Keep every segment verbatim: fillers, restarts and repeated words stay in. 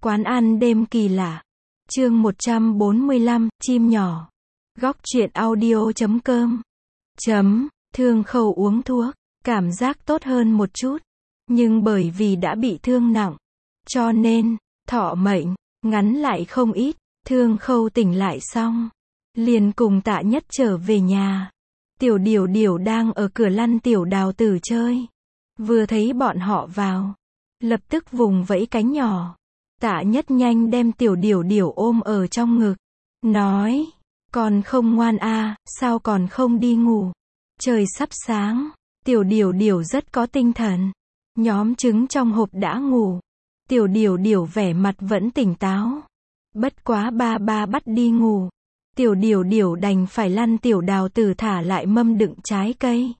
Quán ăn đêm kỳ lạ. Chương một trăm bốn mươi lăm, chim nhỏ. Góc truyện audio chấm com. Chấm, Thương Khâu uống thuốc, cảm giác tốt hơn một chút. Nhưng bởi vì đã bị thương nặng, cho nên, thọ mệnh, ngắn lại không ít. Thương Khâu tỉnh lại xong, liền cùng Tạ Nhất trở về nhà. Tiểu Điểu Điểu đang ở cửa lăn Tiểu Đào Tử chơi. Vừa thấy bọn họ vào, lập tức vùng vẫy cánh nhỏ. Tạ Nhất nhanh đem Tiểu Điểu Điểu ôm ở trong ngực, nói, còn không ngoan à, sao còn không đi ngủ? Trời sắp sáng. Tiểu Điểu Điểu rất có tinh thần. Nhóm trứng trong hộp đã ngủ. Tiểu Điểu Điểu vẻ mặt vẫn tỉnh táo. Bất quá ba ba bắt đi ngủ. Tiểu Điểu Điểu đành phải lăn Tiểu Đào Tử thả lại mâm đựng trái cây.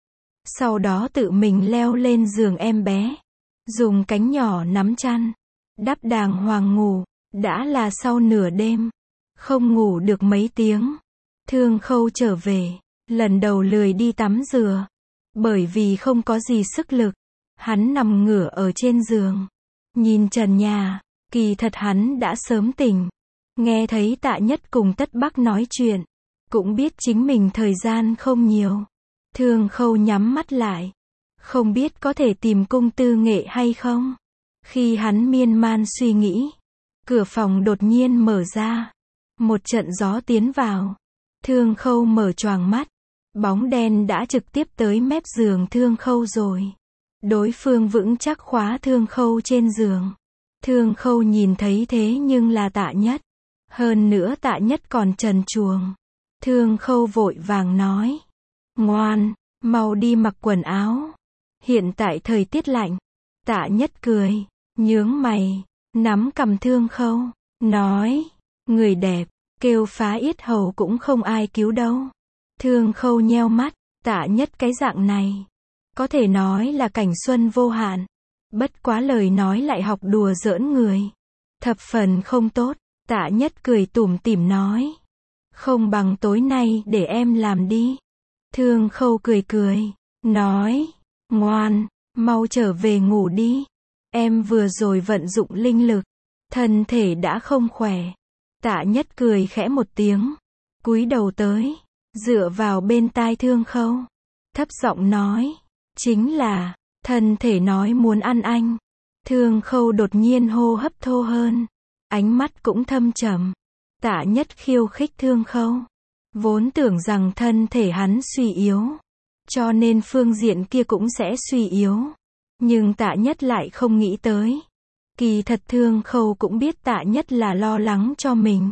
Sau đó tự mình leo lên giường em bé, dùng cánh nhỏ nắm chăn, đắp đàng hoàng ngủ. Đã là sau nửa đêm, không ngủ được mấy tiếng, Thương Khâu trở về, lần đầu lười đi tắm rửa, bởi vì không có gì sức lực. Hắn nằm ngửa ở trên giường, nhìn trần nhà. Kỳ thật hắn đã sớm tỉnh, nghe thấy Tạ Nhất cùng Tất Bắc nói chuyện, cũng biết chính mình thời gian không nhiều. Thương Khâu nhắm mắt lại, không biết có thể tìm Cung Tư Nghệ hay không. Khi hắn miên man suy nghĩ, cửa phòng đột nhiên mở ra, một trận gió tiến vào. Thương Khâu mở choàng mắt, bóng đen đã trực tiếp tới mép giường Thương Khâu rồi. Đối phương vững chắc khóa Thương Khâu trên giường. Thương Khâu nhìn thấy thế nhưng là Tạ Nhất. Hơn nữa Tạ Nhất còn trần truồng. Thương Khâu vội vàng nói, ngoan, mau đi mặc quần áo. Hiện tại thời tiết lạnh. Tạ Nhất cười, nhướng mày, nắm cằm Thương Khâu, nói, người đẹp, kêu phá yết hầu cũng không ai cứu đâu. Thương Khâu nheo mắt, Tạ Nhất cái dạng này, có thể nói là cảnh xuân vô hạn. Bất quá lời nói lại học đùa giỡn người, thập phần không tốt. Tạ Nhất cười tủm tỉm nói, không bằng tối nay để em làm đi. Thương Khâu cười cười, nói, ngoan, mau trở về ngủ đi. Em vừa rồi vận dụng linh lực, thân thể đã không khỏe. Tạ Nhất cười khẽ một tiếng, cúi đầu tới, dựa vào bên tai Thương Khâu, thấp giọng nói, chính là, thân thể nói muốn ăn anh. Thương Khâu đột nhiên hô hấp thô hơn, ánh mắt cũng thâm trầm. Tạ Nhất khiêu khích Thương Khâu, vốn tưởng rằng thân thể hắn suy yếu, cho nên phương diện kia cũng sẽ suy yếu. Nhưng Tạ Nhất lại không nghĩ tới. Kỳ thật Thương Khâu cũng biết Tạ Nhất là lo lắng cho mình.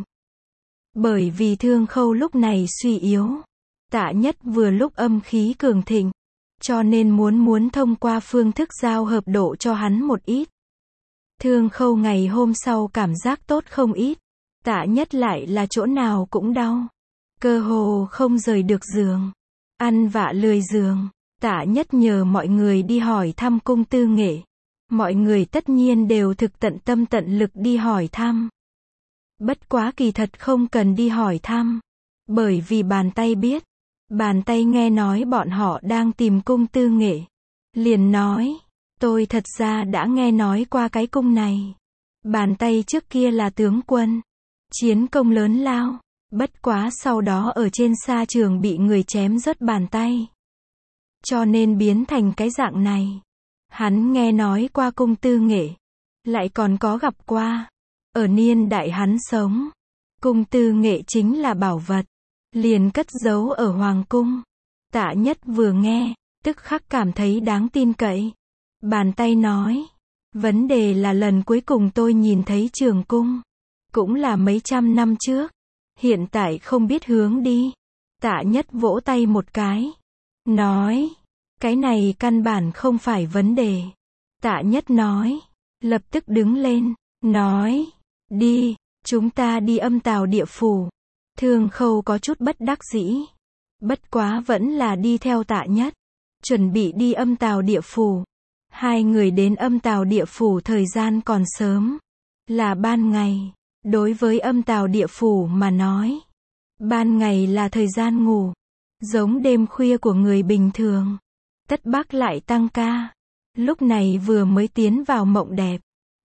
Bởi vì Thương Khâu lúc này suy yếu, Tạ Nhất vừa lúc âm khí cường thịnh, cho nên muốn muốn thông qua phương thức giao hợp độ cho hắn một ít. Thương Khâu ngày hôm sau cảm giác tốt không ít. Tạ Nhất lại là chỗ nào cũng đau, cơ hồ không rời được giường, ăn vạ lười giường. Tạ Nhất nhờ mọi người đi hỏi thăm Cung Tư Nghệ. Mọi người tất nhiên đều thực tận tâm tận lực đi hỏi thăm. Bất quá kỳ thật không cần đi hỏi thăm, bởi vì bàn tay biết. Bàn tay nghe nói bọn họ đang tìm Cung Tư Nghệ, liền nói, tôi thật ra đã nghe nói qua cái cung này. Bàn tay trước kia là tướng quân, chiến công lớn lao, bất quá sau đó ở trên sa trường bị người chém rớt bàn tay, cho nên biến thành cái dạng này. Hắn nghe nói qua Cung Tư Nghệ, lại còn có gặp qua. Ở niên đại hắn sống, Cung Tư Nghệ chính là bảo vật, liền cất giấu ở hoàng cung. Tạ Nhất vừa nghe, tức khắc cảm thấy đáng tin cậy. Bàn tay nói, vấn đề là lần cuối cùng tôi nhìn thấy Trường Cung, cũng là mấy trăm năm trước. Hiện tại không biết hướng đi. Tạ Nhất vỗ tay một cái, nói, cái này căn bản không phải vấn đề. Tạ Nhất nói, lập tức đứng lên, nói, đi, chúng ta đi Âm Tào Địa Phủ. Thương Khâu có chút bất đắc dĩ, bất quá vẫn là đi theo Tạ Nhất, chuẩn bị đi Âm Tào Địa Phủ. Hai người đến Âm Tào Địa Phủ thời gian còn sớm, là ban ngày. Đối với Âm Tào Địa Phủ mà nói, ban ngày là thời gian ngủ, giống đêm khuya của người bình thường. Tất Bắc lại tăng ca, lúc này vừa mới tiến vào mộng đẹp,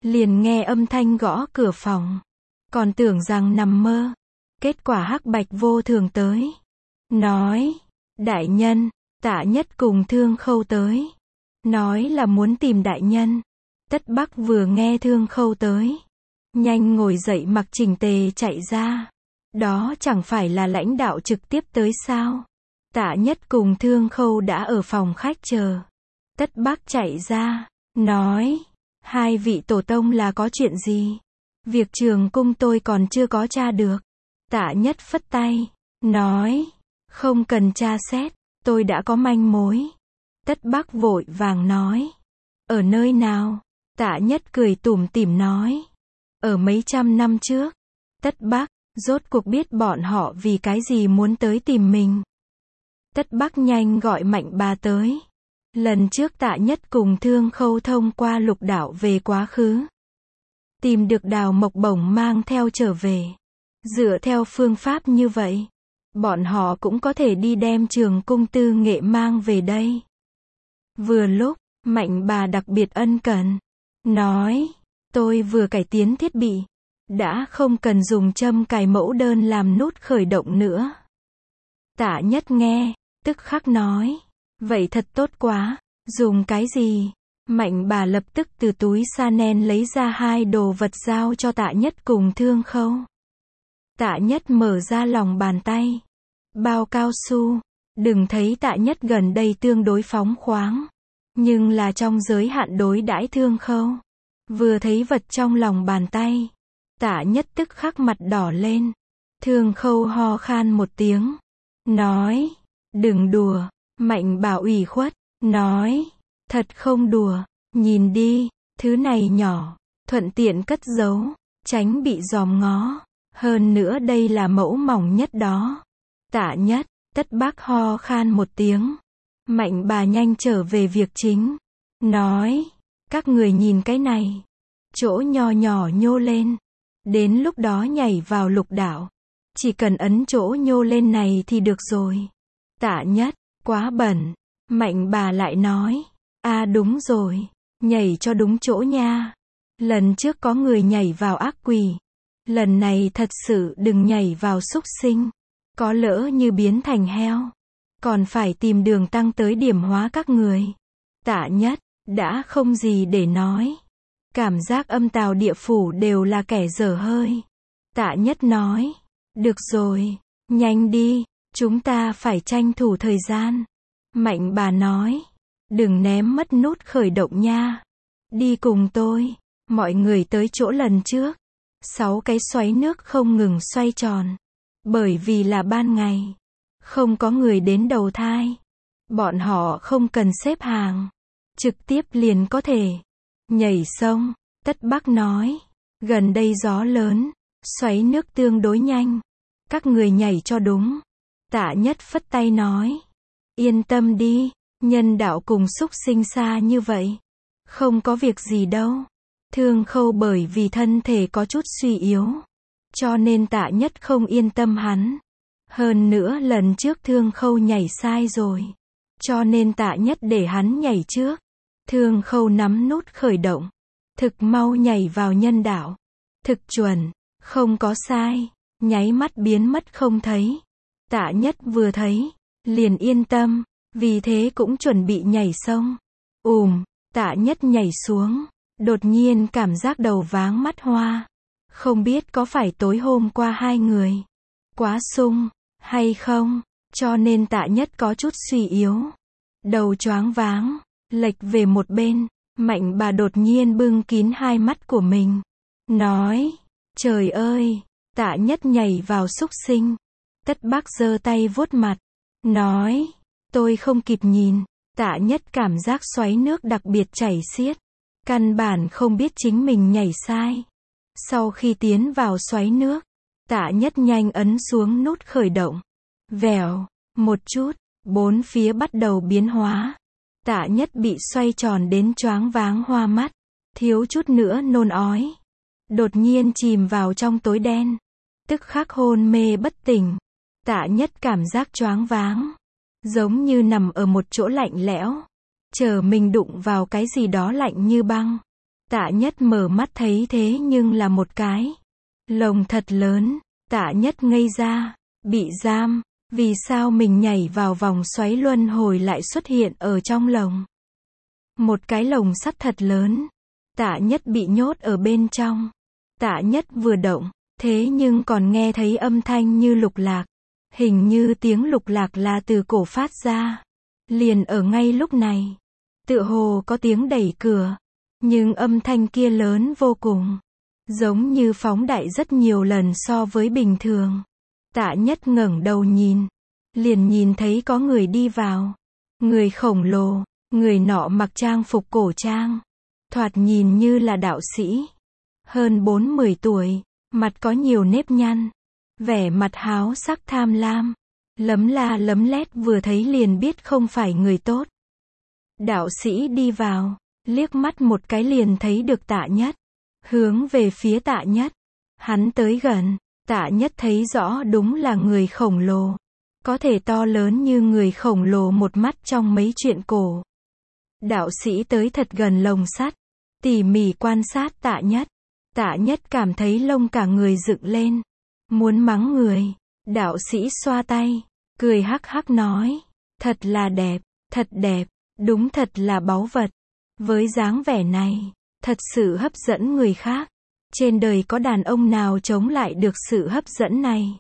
liền nghe âm thanh gõ cửa phòng. Còn tưởng rằng nằm mơ. Kết quả Hắc Bạch Vô Thường tới. Nói, đại nhân, Tạ Nhất cùng Thương Khâu tới. Nói là muốn tìm đại nhân. Tất Bắc vừa nghe Thương Khâu tới. Nhanh ngồi dậy mặc chỉnh tề chạy ra. Đó chẳng phải là lãnh đạo trực tiếp tới sao? Tạ Nhất cùng Thương Khâu đã ở phòng khách chờ. Tất Bắc chạy ra, nói, hai vị tổ tông là có chuyện gì? Việc Trường Cung tôi còn chưa có tra được. Tạ Nhất phất tay, nói, không cần tra xét, tôi đã có manh mối. Tất Bắc vội vàng nói, ở nơi nào? Tạ Nhất cười tủm tỉm nói, ở mấy trăm năm trước. Tất Bắc, rốt cuộc biết bọn họ vì cái gì muốn tới tìm mình. Tất Bắc nhanh gọi Mạnh Bà tới. Lần trước Tạ Nhất cùng Thương Khâu thông qua lục đảo về quá khứ. Tìm được Đào Mộc Bổng mang theo trở về. Dựa theo phương pháp như vậy, bọn họ cũng có thể đi đem Trường Cung Tư Nghệ mang về đây. Vừa lúc, Mạnh Bà đặc biệt ân cần. Nói, tôi vừa cải tiến thiết bị. Đã không cần dùng châm cài mẫu đơn làm nút khởi động nữa. Tạ Nhất nghe, tức khắc nói, vậy thật tốt quá, dùng cái gì? Mạnh Bà lập tức từ túi sa nen lấy ra hai đồ vật giao cho Tạ Nhất cùng Thương Khâu. Tạ Nhất mở ra lòng bàn tay. Bao cao su. Đừng thấy Tạ Nhất gần đây tương đối phóng khoáng. Nhưng là trong giới hạn đối đãi Thương Khâu. Vừa thấy vật trong lòng bàn tay. Tạ Nhất tức khắc mặt đỏ lên. Thương Khâu ho khan một tiếng. Nói, đừng đùa. Mạnh Bà ủy khuất. Nói, thật không đùa. Nhìn đi, thứ này nhỏ. Thuận tiện cất giấu. Tránh bị dòm ngó. Hơn nữa đây là mẫu mỏng nhất đó. Tạ Nhất, Tất Bắc ho khan một tiếng. Mạnh Bà nhanh trở về việc chính. Nói, các người nhìn cái này. Chỗ nho nhỏ nhô lên. Đến lúc đó nhảy vào lục đảo. Chỉ cần ấn chỗ nhô lên này thì được rồi. Tạ Nhất, quá bẩn. Mạnh Bà lại nói, à đúng rồi. Nhảy cho đúng chỗ nha. Lần trước có người nhảy vào ác quỷ. Lần này thật sự đừng nhảy vào súc sinh. Có lỡ như biến thành heo. Còn phải tìm đường tăng tới điểm hóa các người. Tạ Nhất, đã không gì để nói. Cảm giác âm tào địa phủ đều là kẻ dở hơi. Tạ Nhất nói, được rồi, nhanh đi, chúng ta phải tranh thủ thời gian. Mạnh Bà nói, đừng ném mất nút khởi động nha. Đi cùng tôi, mọi người tới chỗ lần trước. Sáu cái xoáy nước không ngừng xoay tròn. Bởi vì là ban ngày. Không có người đến đầu thai. Bọn họ không cần xếp hàng. Trực tiếp liền có thể. Nhảy sông. Tất Bắc nói. Gần đây gió lớn. Xoáy nước tương đối nhanh. Các người nhảy cho đúng. Tạ Nhất phất tay nói. Yên tâm đi. Nhân đạo cùng súc sinh xa như vậy. Không có việc gì đâu. Thương Khâu bởi vì thân thể có chút suy yếu. Cho nên Tạ Nhất không yên tâm hắn. Hơn nữa lần trước Thương Khâu nhảy sai rồi. Cho nên Tạ Nhất để hắn nhảy trước. Thương Khâu nắm nút khởi động. Thực mau nhảy vào nhân đạo. Thực chuẩn. Không có sai. Nháy mắt biến mất không thấy. Tạ Nhất vừa thấy. Liền yên tâm. Vì thế cũng chuẩn bị nhảy sông. Ùm. Tạ Nhất nhảy xuống. Đột nhiên cảm giác đầu váng mắt hoa. Không biết có phải tối hôm qua hai người quá sung hay không, cho nên Tạ Nhất có chút suy yếu. Đầu choáng váng, lệch về một bên. Mạnh Bà đột nhiên bưng kín hai mắt của mình. Nói, trời ơi, Tạ Nhất nhảy vào súc sinh. Tất Bắc giơ tay vuốt mặt. Nói, tôi không kịp nhìn. Tạ Nhất cảm giác xoáy nước đặc biệt chảy xiết. Căn bản không biết chính mình nhảy sai. Sau khi tiến vào xoáy nước, Tạ Nhất nhanh ấn xuống nút khởi động. Vèo, một chút, bốn phía bắt đầu biến hóa. Tạ Nhất bị xoay tròn đến choáng váng hoa mắt, thiếu chút nữa nôn ói. Đột nhiên chìm vào trong tối đen, tức khắc hôn mê bất tỉnh. Tạ Nhất cảm giác choáng váng, giống như nằm ở một chỗ lạnh lẽo, chờ mình đụng vào cái gì đó lạnh như băng. Tạ Nhất mở mắt thấy thế nhưng là một cái lồng thật lớn. Tạ Nhất ngây ra, bị giam, vì sao mình nhảy vào vòng xoáy luân hồi lại xuất hiện ở trong lồng? Một cái lồng sắt thật lớn. Tạ Nhất bị nhốt ở bên trong. Tạ Nhất vừa động, thế nhưng còn nghe thấy âm thanh như lục lạc. Hình như tiếng lục lạc là từ cổ phát ra. Liền ở ngay lúc này, tựa hồ có tiếng đẩy cửa, nhưng âm thanh kia lớn vô cùng, giống như phóng đại rất nhiều lần so với bình thường. Tạ Nhất ngẩng đầu nhìn, liền nhìn thấy có người đi vào. Người khổng lồ, người nọ mặc trang phục cổ trang, thoạt nhìn như là đạo sĩ, hơn bốn mươi tuổi, mặt có nhiều nếp nhăn, vẻ mặt háo sắc tham lam, lấm la lấm lét, vừa thấy liền biết không phải người tốt. Đạo sĩ đi vào, liếc mắt một cái liền thấy được Tạ Nhất, hướng về phía Tạ Nhất. Hắn tới gần, Tạ Nhất thấy rõ đúng là người khổng lồ, có thể to lớn như người khổng lồ một mắt trong mấy chuyện cổ. Đạo sĩ tới thật gần lồng sắt, tỉ mỉ quan sát Tạ Nhất. Tạ Nhất cảm thấy lông cả người dựng lên, muốn mắng người. Đạo sĩ xoa tay, cười hắc hắc nói, thật là đẹp, thật đẹp, đúng thật là báu vật. Với dáng vẻ này, thật sự hấp dẫn người khác. Trên đời có đàn ông nào chống lại được sự hấp dẫn này?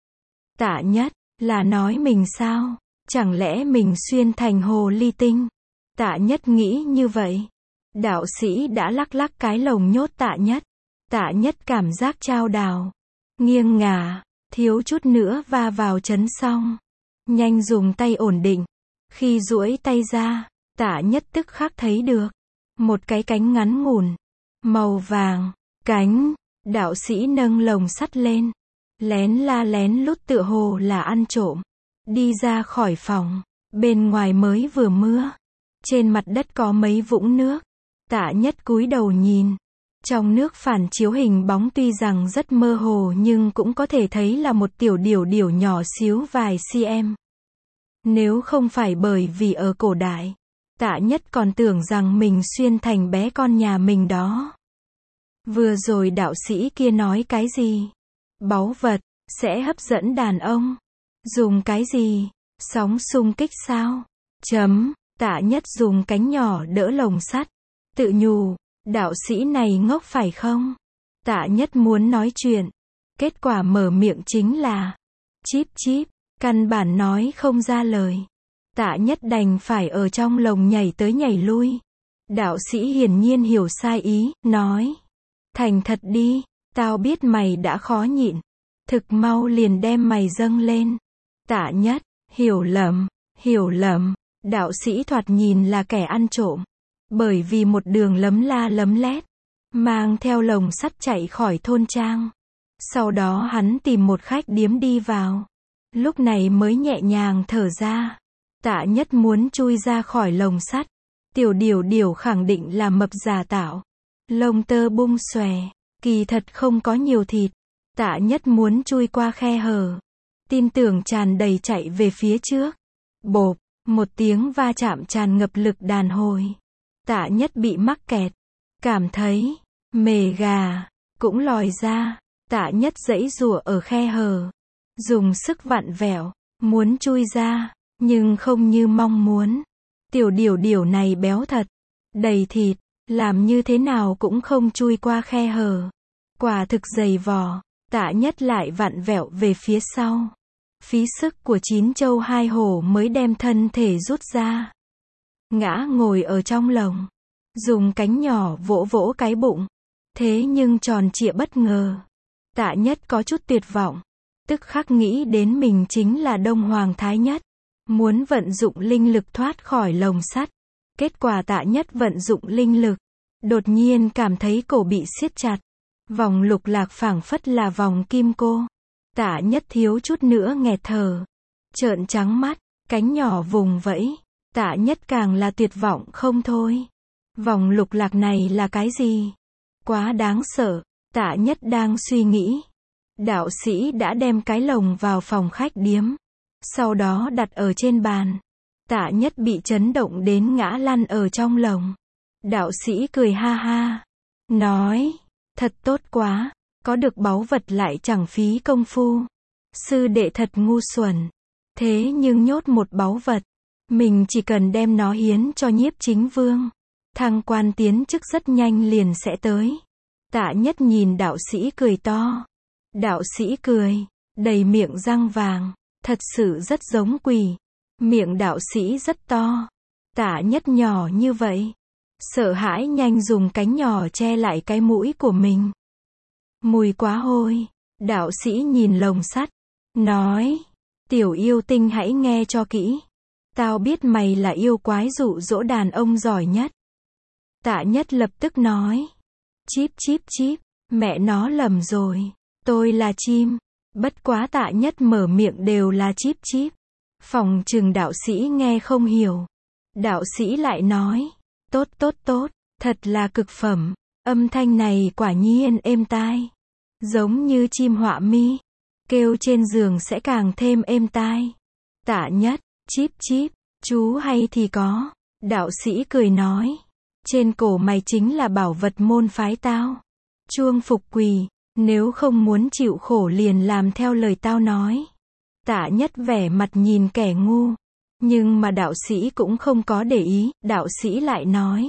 Tạ Nhất, là nói mình sao? Chẳng lẽ mình xuyên thành hồ ly tinh? Tạ Nhất nghĩ như vậy. Đạo sĩ đã lắc lắc cái lồng nhốt Tạ Nhất. Tạ Nhất cảm giác chao đảo, nghiêng ngả, thiếu chút nữa va vào chấn xong. Nhanh dùng tay ổn định. Khi duỗi tay ra, Tạ Nhất tức khắc thấy được một cái cánh ngắn ngủn, màu vàng. Cánh. Đạo sĩ nâng lồng sắt lên, lén la lén lút tựa hồ là ăn trộm. Đi ra khỏi phòng. Bên ngoài mới vừa mưa, trên mặt đất có mấy vũng nước. Tạ Nhất cúi đầu nhìn. Trong nước phản chiếu hình bóng tuy rằng rất mơ hồ nhưng cũng có thể thấy là một tiểu điểu điểu nhỏ xíu vài cm. Nếu không phải bởi vì ở cổ đại, Tạ Nhất còn tưởng rằng mình xuyên thành bé con nhà mình đó. Vừa rồi đạo sĩ kia nói cái gì? Báu vật, sẽ hấp dẫn đàn ông. Dùng cái gì? Sóng xung kích sao? Chấm, Tạ Nhất dùng cánh nhỏ đỡ lồng sắt. Tự nhủ, đạo sĩ này ngốc phải không? Tạ Nhất muốn nói chuyện. Kết quả mở miệng chính là chíp chíp, căn bản nói không ra lời. Tạ Nhất đành phải ở trong lồng nhảy tới nhảy lui. Đạo sĩ hiển nhiên hiểu sai ý, nói. Thành thật đi, tao biết mày đã khó nhịn. Thực mau liền đem mày dâng lên. Tạ Nhất, hiểu lầm, hiểu lầm. Đạo sĩ thoạt nhìn là kẻ ăn trộm. Bởi vì một đường lấm la lấm lét, mang theo lồng sắt chạy khỏi thôn trang. Sau đó hắn tìm một khách điếm đi vào. Lúc này mới nhẹ nhàng thở ra. Tạ Nhất muốn chui ra khỏi lồng sắt. Tiểu điểu điểu khẳng định là mập giả tạo. Lông tơ bung xòe, kỳ thật không có nhiều thịt. Tạ Nhất muốn chui qua khe hở, tin tưởng tràn đầy chạy về phía trước. Bộp, một tiếng va chạm tràn ngập lực đàn hồi. Tạ Nhất bị mắc kẹt, cảm thấy mề gà cũng lòi ra. Tạ Nhất giãy giụa ở khe hở, dùng sức vặn vẹo, muốn chui ra, nhưng không như mong muốn. Tiểu điểu điểu này béo thật, đầy thịt, làm như thế nào cũng không chui qua khe hở. Quả thực dày vò. Tạ Nhất lại vặn vẹo về phía sau. Phí sức của chín châu hai hổ mới đem thân thể rút ra. Ngã ngồi ở trong lồng, dùng cánh nhỏ vỗ vỗ cái bụng. Thế nhưng tròn trịa bất ngờ. Tạ Nhất có chút tuyệt vọng. Tức khắc nghĩ đến mình chính là Đông Hoàng Thái Nhất. Muốn vận dụng linh lực thoát khỏi lồng sắt. Kết quả Tạ Nhất vận dụng linh lực. Đột nhiên cảm thấy cổ bị siết chặt. Vòng lục lạc phảng phất là vòng kim cô. Tạ Nhất thiếu chút nữa nghẹt thở. Trợn trắng mắt, cánh nhỏ vùng vẫy. Tạ Nhất càng là tuyệt vọng không thôi. Vòng lục lạc này là cái gì? Quá đáng sợ. Tạ Nhất đang suy nghĩ. Đạo sĩ đã đem cái lồng vào phòng khách điếm. Sau đó đặt ở trên bàn. Tạ Nhất bị chấn động đến ngã lăn ở trong lồng. Đạo sĩ cười ha ha. nói, thật tốt quá, có được báu vật lại chẳng phí công phu. Sư đệ thật ngu xuẩn, thế nhưng nhốt một báu vật, mình chỉ cần đem nó hiến cho Nhiếp Chính Vương, thăng quan tiến chức rất nhanh liền sẽ tới. Tạ Nhất nhìn đạo sĩ cười to. Đạo sĩ cười, đầy miệng răng vàng, thật sự rất giống quỷ. Miệng đạo sĩ rất to, Tạ Nhất nhỏ như vậy, sợ hãi nhanh dùng cánh nhỏ che lại cái mũi của mình. Mùi quá hôi. Đạo sĩ nhìn lồng sắt, nói, tiểu yêu tinh hãy nghe cho kỹ. Tao biết mày là yêu quái dụ dỗ đàn ông giỏi nhất. Tạ Nhất lập tức nói, chíp chíp chíp, mẹ nó lầm rồi, tôi là chim. Bất quá Tạ Nhất mở miệng đều là chíp chíp. Phòng chừng đạo sĩ nghe không hiểu. Đạo sĩ lại nói, tốt tốt tốt, thật là cực phẩm, âm thanh này quả nhiên êm tai. Giống như chim họa mi, kêu trên giường sẽ càng thêm êm tai. Tạ Nhất, chíp chíp, chú hay thì có. Đạo sĩ cười nói, trên cổ mày chính là bảo vật môn phái tao. Chuông phục quỳ, nếu không muốn chịu khổ liền làm theo lời tao nói. Tạ Nhất vẻ mặt nhìn kẻ ngu, nhưng mà đạo sĩ cũng không có để ý, đạo sĩ lại nói,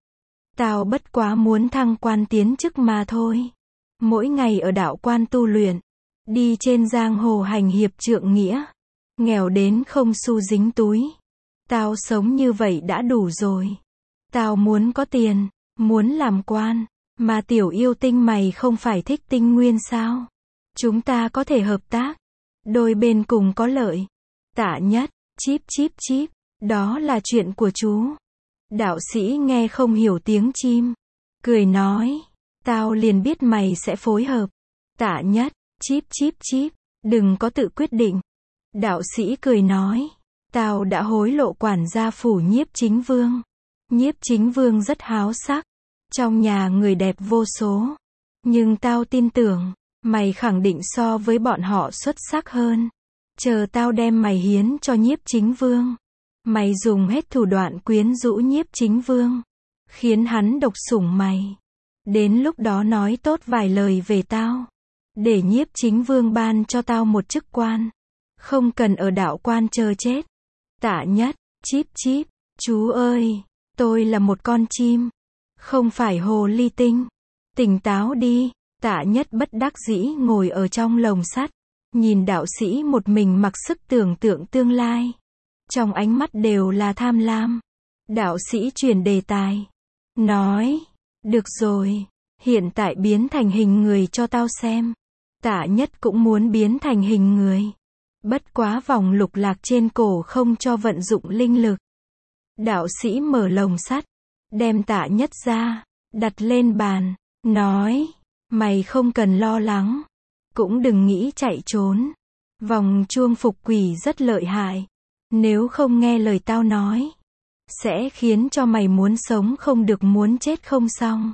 tao bất quá muốn thăng quan tiến chức mà thôi. Mỗi ngày ở đạo quan tu luyện, đi trên giang hồ hành hiệp trượng nghĩa, nghèo đến không xu dính túi. Tao sống như vậy đã đủ rồi. Tao muốn có tiền, muốn làm quan, mà tiểu yêu tinh mày không phải thích tinh nguyên sao? Chúng ta có thể hợp tác, đôi bên cùng có lợi. Tạ Nhất, chíp chíp chíp, đó là chuyện của chú. Đạo sĩ nghe không hiểu tiếng chim, cười nói, tao liền biết mày sẽ phối hợp. Tạ Nhất, chíp chíp chíp, đừng có tự quyết định. Đạo sĩ cười nói, tao đã hối lộ quản gia phủ Nhiếp Chính Vương. Nhiếp Chính Vương rất háo sắc, trong nhà người đẹp vô số. Nhưng tao tin tưởng, mày khẳng định so với bọn họ xuất sắc hơn. Chờ tao đem mày hiến cho Nhiếp Chính Vương. Mày dùng hết thủ đoạn quyến rũ Nhiếp Chính Vương, khiến hắn độc sủng mày. Đến lúc đó nói tốt vài lời về tao, để Nhiếp Chính Vương ban cho tao một chức quan, không cần ở đạo quan chờ chết. Tạ Nhất, chíp chíp, chú ơi, tôi là một con chim, không phải hồ ly tinh. Tỉnh táo đi. Tạ Nhất bất đắc dĩ ngồi ở trong lồng sắt, nhìn đạo sĩ một mình mặc sức tưởng tượng tương lai. Trong ánh mắt đều là tham lam. Đạo sĩ chuyển đề tài, nói, được rồi, hiện tại biến thành hình người cho tao xem. Tạ Nhất cũng muốn biến thành hình người. Bất quá vòng lục lạc trên cổ không cho vận dụng linh lực. Đạo sĩ mở lồng sắt, đem Tạ Nhất ra, đặt lên bàn, nói, mày không cần lo lắng, cũng đừng nghĩ chạy trốn. Vòng chuông phục quỷ rất lợi hại, nếu không nghe lời tao nói, sẽ khiến cho mày muốn sống không được muốn chết không xong.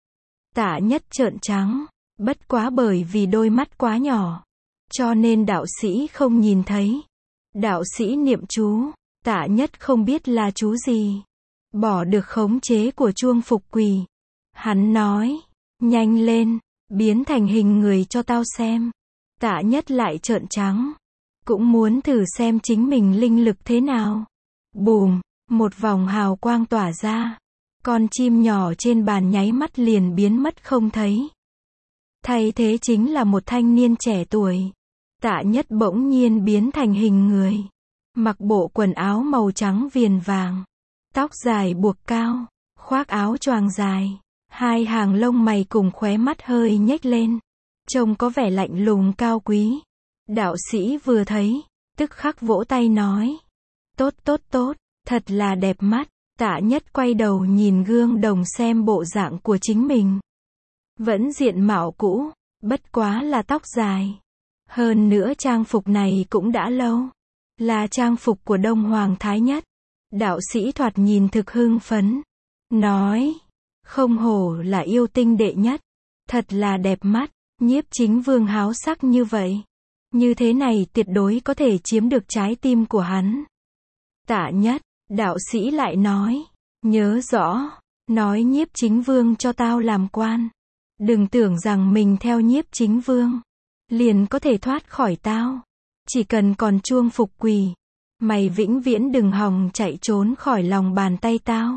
Tạ Nhất trợn trắng, bất quá bởi vì đôi mắt quá nhỏ, cho nên đạo sĩ không nhìn thấy. Đạo sĩ niệm chú, Tạ Nhất không biết là chú gì, bỏ được khống chế của chuông phục quỷ. Hắn nói, nhanh lên, biến thành hình người cho tao xem. Tạ Nhất lại trợn trắng, cũng muốn thử xem chính mình linh lực thế nào. Bùm, một vòng hào quang tỏa ra, con chim nhỏ trên bàn nháy mắt liền biến mất không thấy. Thay thế chính là một thanh niên trẻ tuổi. Tạ Nhất bỗng nhiên biến thành hình người, mặc bộ quần áo màu trắng viền vàng, tóc dài buộc cao, khoác áo choàng dài, hai hàng lông mày cùng khóe mắt hơi nhếch lên, trông có vẻ lạnh lùng cao quý. Đạo sĩ vừa thấy, tức khắc vỗ tay nói, tốt tốt tốt, thật là đẹp mắt. Tạ Nhất quay đầu nhìn gương đồng xem bộ dạng của chính mình. Vẫn diện mạo cũ, bất quá là tóc dài. Hơn nữa trang phục này cũng đã lâu, là trang phục của Đông Hoàng Thái Nhất. Đạo sĩ thoạt nhìn thực hưng phấn, nói, không hổ là yêu tinh đệ nhất, thật là đẹp mắt. Nhiếp Chính Vương háo sắc như vậy, như thế này tuyệt đối có thể chiếm được trái tim của hắn. Tạ Nhất, đạo sĩ lại nói, nhớ rõ, nói Nhiếp Chính Vương cho tao làm quan. Đừng tưởng rằng mình theo Nhiếp Chính Vương liền có thể thoát khỏi tao. Chỉ cần còn chuông phục quỳ, mày vĩnh viễn đừng hòng chạy trốn khỏi lòng bàn tay tao.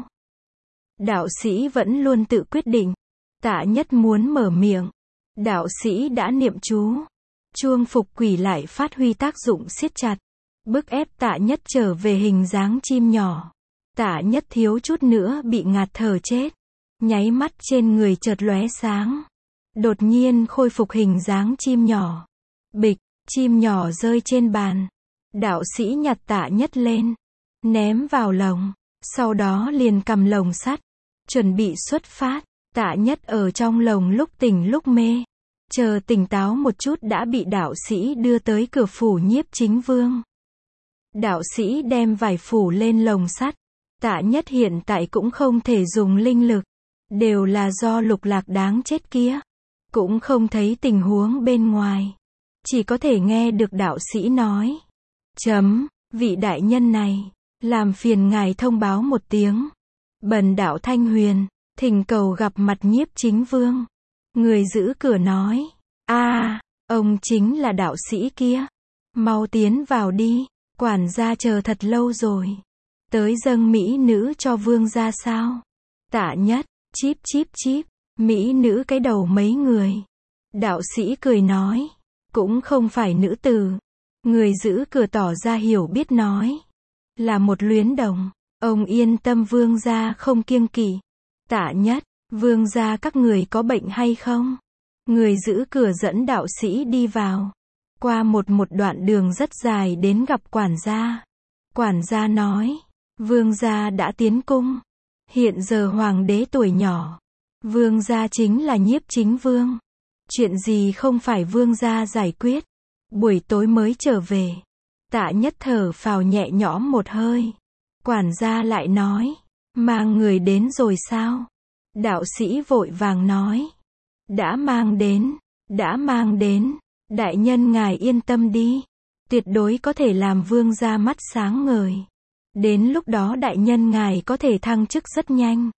Đạo sĩ vẫn luôn tự quyết định. Tạ Nhất muốn mở miệng. Đạo sĩ đã niệm chú. Chuông phục quỷ lại phát huy tác dụng siết chặt, bức ép Tạ Nhất trở về hình dáng chim nhỏ. Tạ Nhất thiếu chút nữa bị ngạt thở chết. Nháy mắt trên người chợt lóe sáng. Đột nhiên khôi phục hình dáng chim nhỏ. Bịch, chim nhỏ rơi trên bàn. Đạo sĩ nhặt Tạ Nhất lên, ném vào lồng. Sau đó liền cầm lồng sắt, chuẩn bị xuất phát. Tạ Nhất ở trong lồng lúc tỉnh lúc mê. Chờ tỉnh táo một chút đã bị đạo sĩ đưa tới cửa phủ Nhiếp Chính Vương. Đạo sĩ đem vải phủ lên lồng sắt. Tạ Nhất hiện tại cũng không thể dùng linh lực. Đều là do Lục Lạc đáng chết kia. Cũng không thấy tình huống bên ngoài. Chỉ có thể nghe được đạo sĩ nói. Chấm, vị đại nhân này, làm phiền ngài thông báo một tiếng. Bần đạo Thanh Huyền, thỉnh cầu gặp mặt Nhiếp Chính Vương. Người giữ cửa nói. a à, ông chính là đạo sĩ kia. Mau tiến vào đi, quản gia chờ thật lâu rồi. Tới dâng mỹ nữ cho vương gia sao? Tạ Nhất, chíp chíp chíp, mỹ nữ cái đầu mấy người. Đạo sĩ cười nói, cũng không phải nữ tử. Người giữ cửa tỏ ra hiểu biết nói, là một luyến đồng. Ông yên tâm vương gia không kiêng kỵ. Tạ Nhất, vương gia các người có bệnh hay không? Người giữ cửa dẫn đạo sĩ đi vào. Qua một một đoạn đường rất dài đến gặp quản gia. Quản gia nói, vương gia đã tiến cung. Hiện giờ hoàng đế tuổi nhỏ. Vương gia chính là Nhiếp Chính Vương. Chuyện gì không phải vương gia giải quyết. Buổi tối mới trở về. Tạ Nhất thở phào nhẹ nhõm một hơi. Quản gia lại nói, mang người đến rồi sao? Đạo sĩ vội vàng nói, đã mang đến, đã mang đến. Đại nhân ngài yên tâm đi. Tuyệt đối có thể làm vương gia mắt sáng ngời. Đến lúc đó đại nhân ngài có thể thăng chức rất nhanh.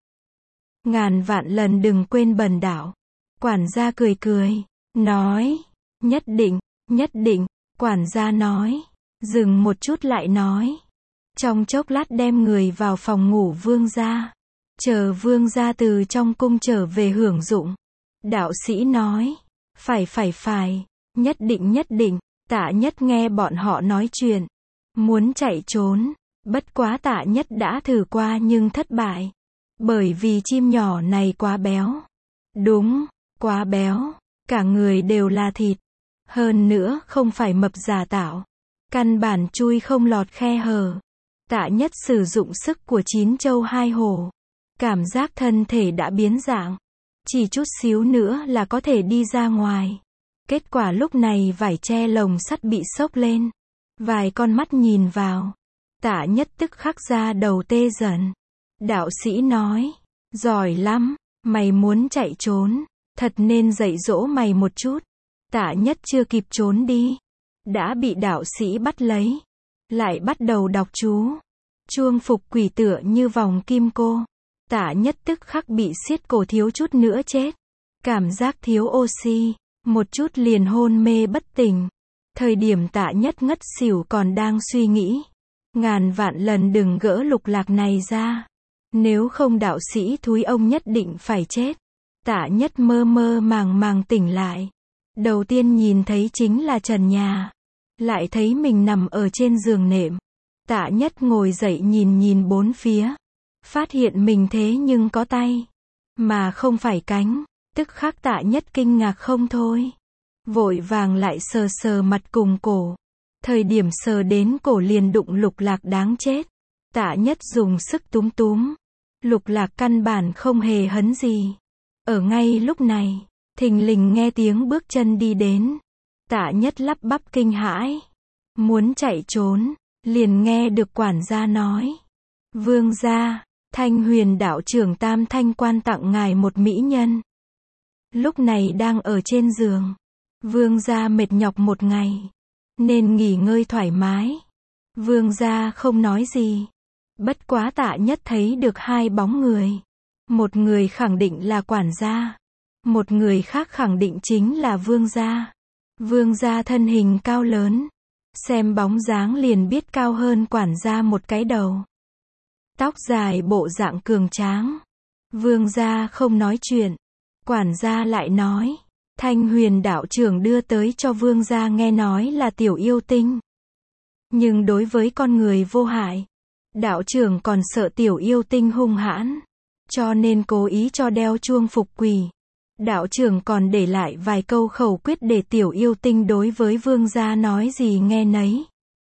Ngàn vạn lần đừng quên bần đạo. Quản gia cười cười, nói, nhất định, nhất định. Quản gia nói, dừng một chút lại nói, trong chốc lát đem người vào phòng ngủ vương gia. Chờ vương gia từ trong cung trở về hưởng dụng. Đạo sĩ nói, phải phải phải, nhất định nhất định. Tạ Nhất nghe bọn họ nói chuyện, muốn chạy trốn. Bất quá Tạ Nhất đã thử qua nhưng thất bại. Bởi vì chim nhỏ này quá béo. Đúng, quá béo. Cả người đều là thịt. Hơn nữa không phải mập giả tạo. Căn bản chui không lọt khe hở. Tạ Nhất sử dụng sức của chín châu hai hổ. Cảm giác thân thể đã biến dạng. Chỉ chút xíu nữa là có thể đi ra ngoài. Kết quả lúc này vải che lồng sắt bị xốc lên. Vài con mắt nhìn vào. Tạ Nhất tức khắc ra đầu tê dần. Đạo sĩ nói, giỏi lắm, mày muốn chạy trốn, thật nên dạy dỗ mày một chút. Tạ Nhất chưa kịp trốn đi, đã bị đạo sĩ bắt lấy. Lại bắt đầu đọc chú. Chuông phục quỷ tựa như vòng kim cô. Tạ Nhất tức khắc bị siết cổ thiếu chút nữa chết. Cảm giác thiếu oxy, một chút liền hôn mê bất tỉnh. Thời điểm Tạ Nhất ngất xỉu còn đang suy nghĩ. Ngàn vạn lần đừng gỡ Lục Lạc này ra. Nếu không đạo sĩ thúi ông nhất định phải chết. Tạ Nhất mơ mơ màng màng tỉnh lại. Đầu tiên nhìn thấy chính là trần nhà. Lại thấy mình nằm ở trên giường nệm. Tạ Nhất ngồi dậy nhìn nhìn bốn phía. Phát hiện mình thế nhưng có tay. Mà không phải cánh. Tức khắc Tạ Nhất kinh ngạc không thôi. Vội vàng lại sờ sờ mặt cùng cổ. Thời điểm sờ đến cổ liền đụng Lục Lạc đáng chết. Tạ Nhất dùng sức túm túm. Lục Lạc căn bản không hề hấn gì. Ở ngay lúc này, thình lình nghe tiếng bước chân đi đến. Tạ Nhất lắp bắp kinh hãi. Muốn chạy trốn, liền nghe được quản gia nói. Vương gia, Thanh Huyền đạo trưởng Tam Thanh quan tặng ngài một mỹ nhân. Lúc này đang ở trên giường. Vương gia mệt nhọc một ngày. Nên nghỉ ngơi thoải mái. Vương gia không nói gì. Bất quá Tạ Nhất thấy được hai bóng người. Một người khẳng định là quản gia. Một người khác khẳng định chính là vương gia. Vương gia thân hình cao lớn. Xem bóng dáng liền biết cao hơn quản gia một cái đầu. Tóc dài bộ dạng cường tráng. Vương gia không nói chuyện. Quản gia lại nói. Thanh Huyền đạo trưởng đưa tới cho vương gia nghe nói là tiểu yêu tinh. Nhưng đối với con người vô hại. Đạo trưởng còn sợ tiểu yêu tinh hung hãn. Cho nên cố ý cho đeo chuông phục quỳ. Đạo trưởng còn để lại vài câu khẩu quyết để tiểu yêu tinh đối với vương gia nói gì nghe nấy.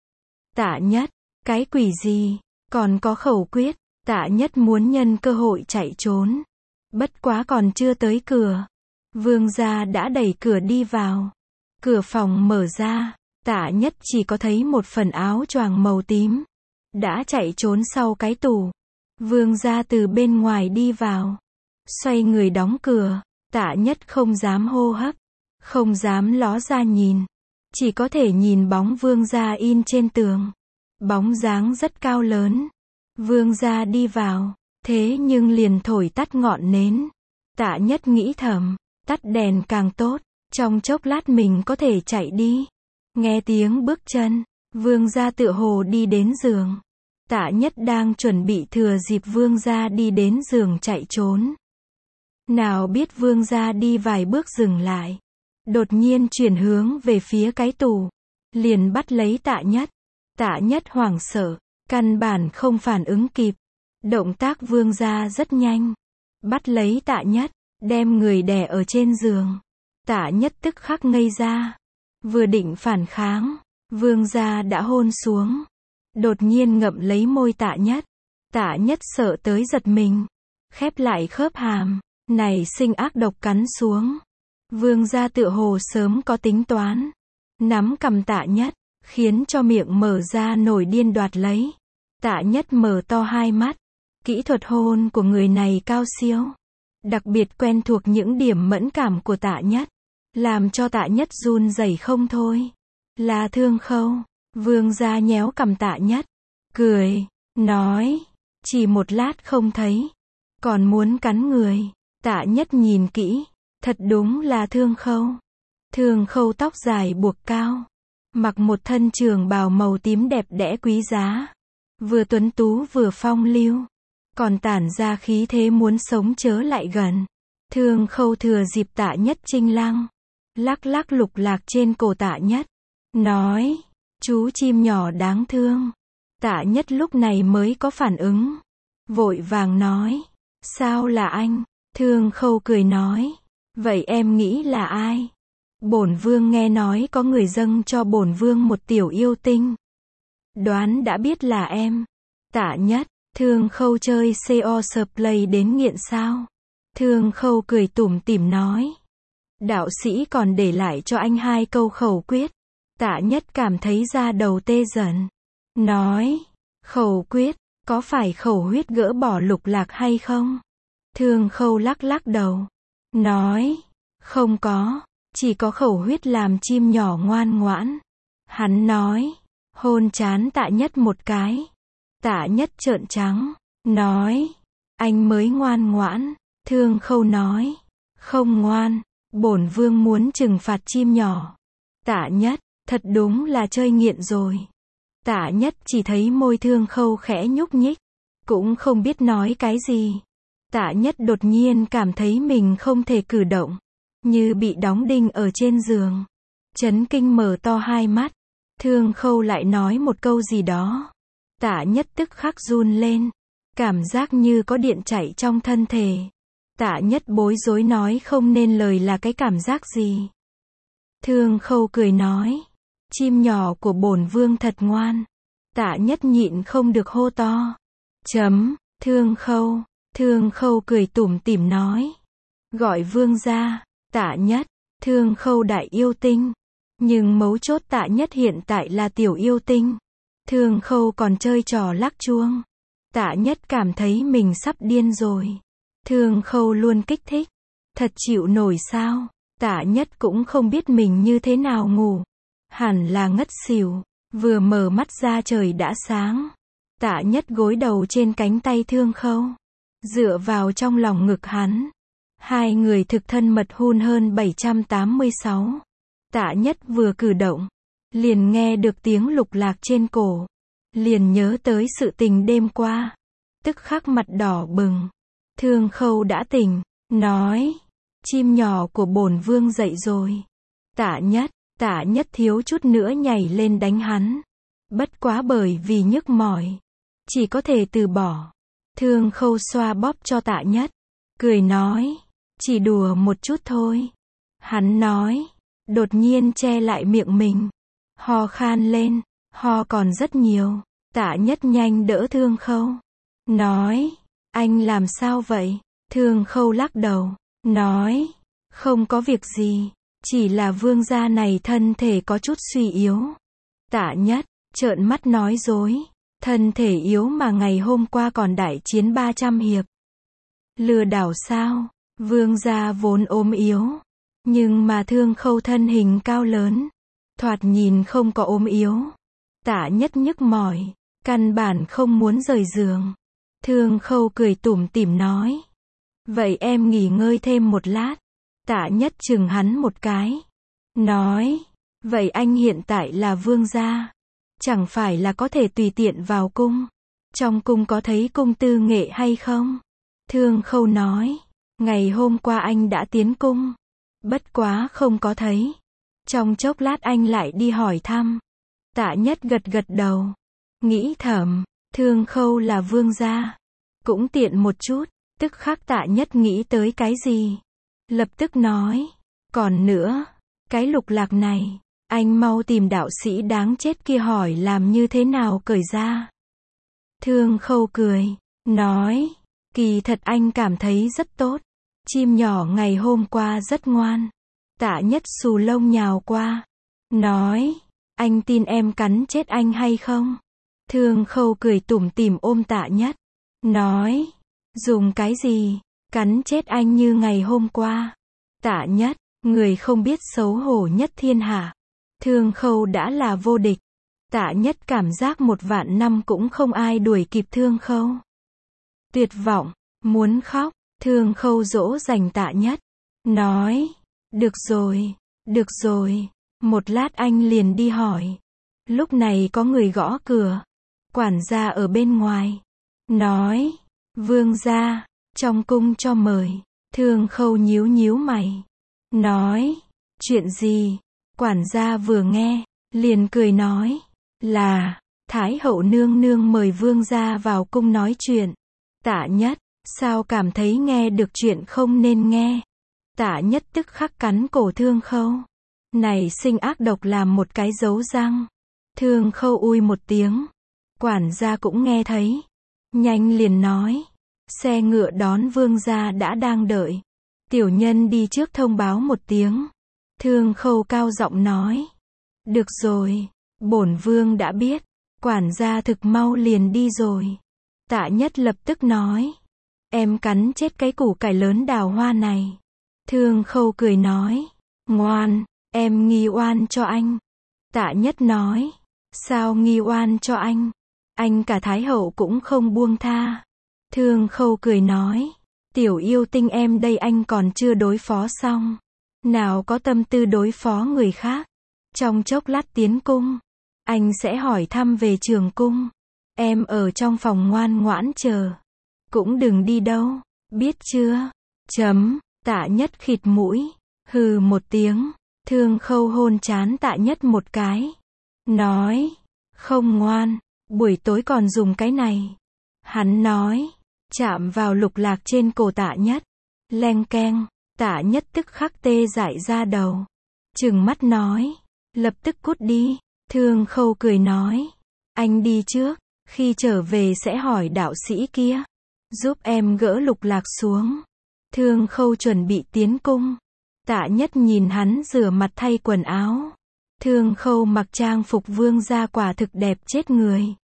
Tạ Nhất, cái quỷ gì, còn có khẩu quyết. Tạ Nhất muốn nhân cơ hội chạy trốn. Bất quá còn chưa tới cửa. Vương gia đã đẩy cửa đi vào. Cửa phòng mở ra. Tạ Nhất chỉ có thấy một phần áo choàng màu tím. Đã chạy trốn sau cái tủ. Vương gia từ bên ngoài đi vào. Xoay người đóng cửa. Tạ Nhất không dám hô hấp. Không dám ló ra nhìn. Chỉ có thể nhìn bóng vương gia in trên tường. Bóng dáng rất cao lớn. Vương gia đi vào. Thế nhưng liền thổi tắt ngọn nến. Tạ Nhất nghĩ thầm. Tắt đèn càng tốt. Trong chốc lát mình có thể chạy đi. Nghe tiếng bước chân. Vương gia tựa hồ đi đến giường. Tạ Nhất đang chuẩn bị thừa dịp vương gia đi đến giường chạy trốn. Nào biết vương gia đi vài bước dừng lại. Đột nhiên chuyển hướng về phía cái tủ. Liền bắt lấy Tạ Nhất. Tạ Nhất hoảng sợ. Căn bản không phản ứng kịp. Động tác vương gia rất nhanh. Bắt lấy Tạ Nhất. Đem người đè ở trên giường. Tạ Nhất tức khắc ngây ra. Vừa định phản kháng. Vương gia đã hôn xuống. Đột nhiên ngậm lấy môi Tạ Nhất. Tạ Nhất sợ tới giật mình. Khép lại khớp hàm. Này sinh ác độc cắn xuống. Vương gia tựa hồ sớm có tính toán. Nắm cầm Tạ Nhất. Khiến cho miệng mở ra nổi điên đoạt lấy. Tạ Nhất mở to hai mắt. Kỹ thuật hôn của người này cao siêu. Đặc biệt quen thuộc những điểm mẫn cảm của Tạ Nhất. Làm cho Tạ Nhất run rẩy không thôi. Là Thương Khâu. Vương gia nhéo cằm Tạ Nhất. Cười. Nói. Chỉ một lát không thấy. Còn muốn cắn người. Tạ Nhất nhìn kỹ. Thật đúng là Thương Khâu. Thương Khâu tóc dài buộc cao. Mặc một thân trường bào màu tím đẹp đẽ quý giá. Vừa tuấn tú vừa phong lưu. Còn tản ra khí thế muốn sống chớ lại gần. Thương Khâu thừa dịp Tạ Nhất chinh lăng. Lắc lắc lục lạc trên cổ Tạ Nhất. Nói. Chú chim nhỏ đáng thương. Tạ Nhất lúc này mới có phản ứng. Vội vàng nói. Sao là anh? Thương Khâu cười nói. Vậy em nghĩ là ai? Bổn vương nghe nói có người dâng cho bổn vương một tiểu yêu tinh. Đoán đã biết là em. Tạ Nhất. Thương Khâu chơi xê o play đến nghiện sao? Thương Khâu cười tủm tỉm nói. Đạo sĩ còn để lại cho anh hai câu khẩu quyết. Tạ Nhất cảm thấy da đầu tê dần. Nói. Khẩu quyết. Có phải khẩu huyết gỡ bỏ lục lạc hay không? Thương Khâu lắc lắc đầu. Nói. Không có. Chỉ có khẩu huyết làm chim nhỏ ngoan ngoãn. Hắn nói. Hôn chán Tạ Nhất một cái. Tạ Nhất trợn trắng. Nói. Anh mới ngoan ngoãn. Thương Khâu nói. Không ngoan. Bổn vương muốn trừng phạt chim nhỏ. Tạ Nhất. Thật đúng là chơi nghiện rồi. Tạ Nhất chỉ thấy môi Thương Khâu khẽ nhúc nhích. Cũng không biết nói cái gì. Tạ Nhất đột nhiên cảm thấy mình không thể cử động. Như bị đóng đinh ở trên giường. Chấn kinh mở to hai mắt. Thương Khâu lại nói một câu gì đó. Tạ Nhất tức khắc run lên. Cảm giác như có điện chạy trong thân thể. Tạ Nhất bối rối nói không nên lời là cái cảm giác gì. Thương Khâu cười nói. Chim nhỏ của bổn vương thật ngoan. Tạ Nhất nhịn không được hô to. Chấm. Thương Khâu. Thương Khâu cười tủm tỉm nói. Gọi vương ra. Tạ Nhất. Thương Khâu đại yêu tinh. Nhưng mấu chốt Tạ Nhất hiện tại là tiểu yêu tinh. Thương Khâu còn chơi trò lắc chuông. Tạ Nhất cảm thấy mình sắp điên rồi. Thương Khâu luôn kích thích. Thật chịu nổi sao? Tạ Nhất cũng không biết mình như thế nào ngủ. Hẳn là ngất xỉu. Vừa mở mắt ra trời đã sáng. Tạ Nhất gối đầu trên cánh tay Thương Khâu. dựa vào trong lòng ngực hắn. Hai người thực thân mật hun hơn bảy trăm tám mươi sáu. Tạ Nhất vừa cử động, liền nghe được tiếng lục lạc trên cổ. Liền nhớ tới sự tình đêm qua. Tức khắc mặt đỏ bừng. Thương Khâu đã tỉnh, nói, chim nhỏ của bổn vương dậy rồi. Tạ Nhất, Tạ Nhất thiếu chút nữa nhảy lên đánh hắn. Bất quá bởi vì nhức mỏi, chỉ có thể từ bỏ. Thương Khâu xoa bóp cho Tạ Nhất, cười nói, chỉ đùa một chút thôi. Hắn nói, đột nhiên che lại miệng mình, ho khan lên, ho còn rất nhiều. Tạ Nhất nhanh đỡ Thương Khâu, nói, anh làm sao vậy? Thương Khâu lắc đầu, nói, không có việc gì, chỉ là vương gia này thân thể có chút suy yếu. Tạ Nhất trợn mắt nói dối, thân thể yếu mà ngày hôm qua còn đại chiến ba trăm hiệp. Lừa đảo sao? Vương gia vốn ốm yếu, nhưng mà Thương Khâu thân hình cao lớn, thoạt nhìn không có ốm yếu. Tạ Nhất nhức mỏi, căn bản không muốn rời giường. Thương Khâu cười tủm tỉm nói, vậy em nghỉ ngơi thêm một lát. Tạ Nhất chừng hắn một cái, nói, vậy anh hiện tại là vương gia, chẳng phải là có thể tùy tiện vào cung. Trong cung có thấy cung tư nghệ hay không? Thương Khâu nói, ngày hôm qua anh đã tiến cung, bất quá không có thấy. Trong chốc lát anh lại đi hỏi thăm. Tạ Nhất gật gật đầu, nghĩ thầm, Thương Khâu là vương gia, cũng tiện một chút. Tức khắc Tạ Nhất nghĩ tới cái gì, lập tức nói, còn nữa, cái lục lạc này, anh mau tìm đạo sĩ đáng chết kia hỏi làm như thế nào cởi ra. Thương Khâu cười, nói, kỳ thật anh cảm thấy rất tốt. Chim nhỏ ngày hôm qua rất ngoan. Tạ Nhất xù lông nhào qua, nói, anh tin em cắn chết anh hay không? Thương Khâu cười tủm tỉm ôm Tạ Nhất, nói, dùng cái gì, cắn chết anh như ngày hôm qua. Tạ Nhất, người không biết xấu hổ nhất thiên hạ. Thương Khâu đã là vô địch. Tạ Nhất cảm giác một vạn năm cũng không ai đuổi kịp Thương Khâu. Tuyệt vọng, muốn khóc. Thương Khâu dỗ dành Tạ Nhất, nói, được rồi, được rồi, một lát anh liền đi hỏi. Lúc này có người gõ cửa, quản gia ở bên ngoài, nói, vương gia, trong cung cho mời. Thương Khâu nhíu nhíu mày, nói, chuyện gì? Quản gia vừa nghe, liền cười nói, là, Thái hậu nương nương mời vương gia vào cung nói chuyện. Tạ Nhất, sao cảm thấy nghe được chuyện không nên nghe? Tạ Nhất tức khắc cắn cổ Thương Khâu. Này sinh ác độc làm một cái dấu răng. Thương Khâu ui một tiếng. Quản gia cũng nghe thấy. Nhanh liền nói. Xe ngựa đón vương gia đã đang đợi. Tiểu nhân đi trước thông báo một tiếng. Thương Khâu cao giọng nói. Được rồi, bổn vương đã biết. Quản gia thực mau liền đi rồi. Tạ Nhất lập tức nói. Em cắn chết cái củ cải lớn đào hoa này. Thương Khâu cười nói. Ngoan, em nghi oan cho anh. Tạ Nhất nói. Sao nghi oan cho anh? Anh cả Thái hậu cũng không buông tha. Thương Khâu cười nói. Tiểu yêu tinh em đây anh còn chưa đối phó xong. Nào có tâm tư đối phó người khác. Trong chốc lát tiến cung, anh sẽ hỏi thăm về trường cung. Em ở trong phòng ngoan ngoãn chờ. Cũng đừng đi đâu, biết chưa? Chấm, Tạ Nhất khịt mũi, hừ một tiếng. Thương Khâu hôn trán Tạ Nhất một cái. Nói, không ngoan, buổi tối còn dùng cái này. Hắn nói, chạm vào lục lạc trên cổ Tạ Nhất. Leng keng, Tạ Nhất tức khắc tê dại ra đầu. Trừng mắt nói, lập tức cút đi. Thương Khâu cười nói, anh đi trước, khi trở về sẽ hỏi đạo sĩ kia. Giúp em gỡ lục lạc xuống. Thương Khâu chuẩn bị tiến cung. Tạ Nhất nhìn hắn rửa mặt thay quần áo. Thương Khâu mặc trang phục vương gia quả thực đẹp chết người.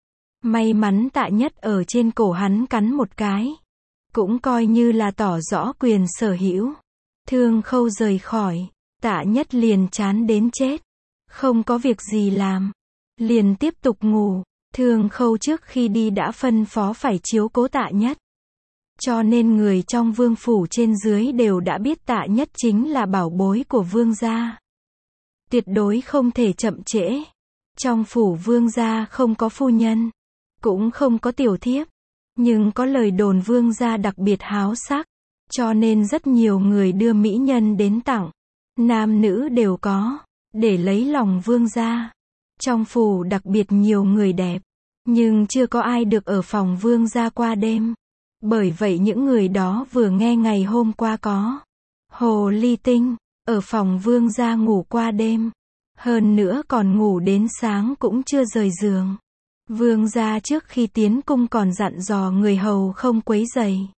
May mắn Tạ Nhất ở trên cổ hắn cắn một cái. Cũng coi như là tỏ rõ quyền sở hữu. Thương Khâu rời khỏi. Tạ Nhất liền chán đến chết. Không có việc gì làm. Liền tiếp tục ngủ. Thương Khâu trước khi đi đã phân phó phải chiếu cố Tạ Nhất. Cho nên người trong vương phủ trên dưới đều đã biết Tạ Nhất chính là bảo bối của vương gia. Tuyệt đối không thể chậm trễ. Trong phủ vương gia không có phu nhân, cũng không có tiểu thiếp, nhưng có lời đồn vương gia đặc biệt háo sắc, cho nên rất nhiều người đưa mỹ nhân đến tặng. Nam nữ đều có, để lấy lòng vương gia. Trong phủ đặc biệt nhiều người đẹp, nhưng chưa có ai được ở phòng vương gia qua đêm. Bởi vậy những người đó vừa nghe ngày hôm qua có hồ ly tinh ở phòng vương gia ngủ qua đêm, hơn nữa còn ngủ đến sáng cũng chưa rời giường. Vương gia trước khi tiến cung còn dặn dò người hầu không quấy rầy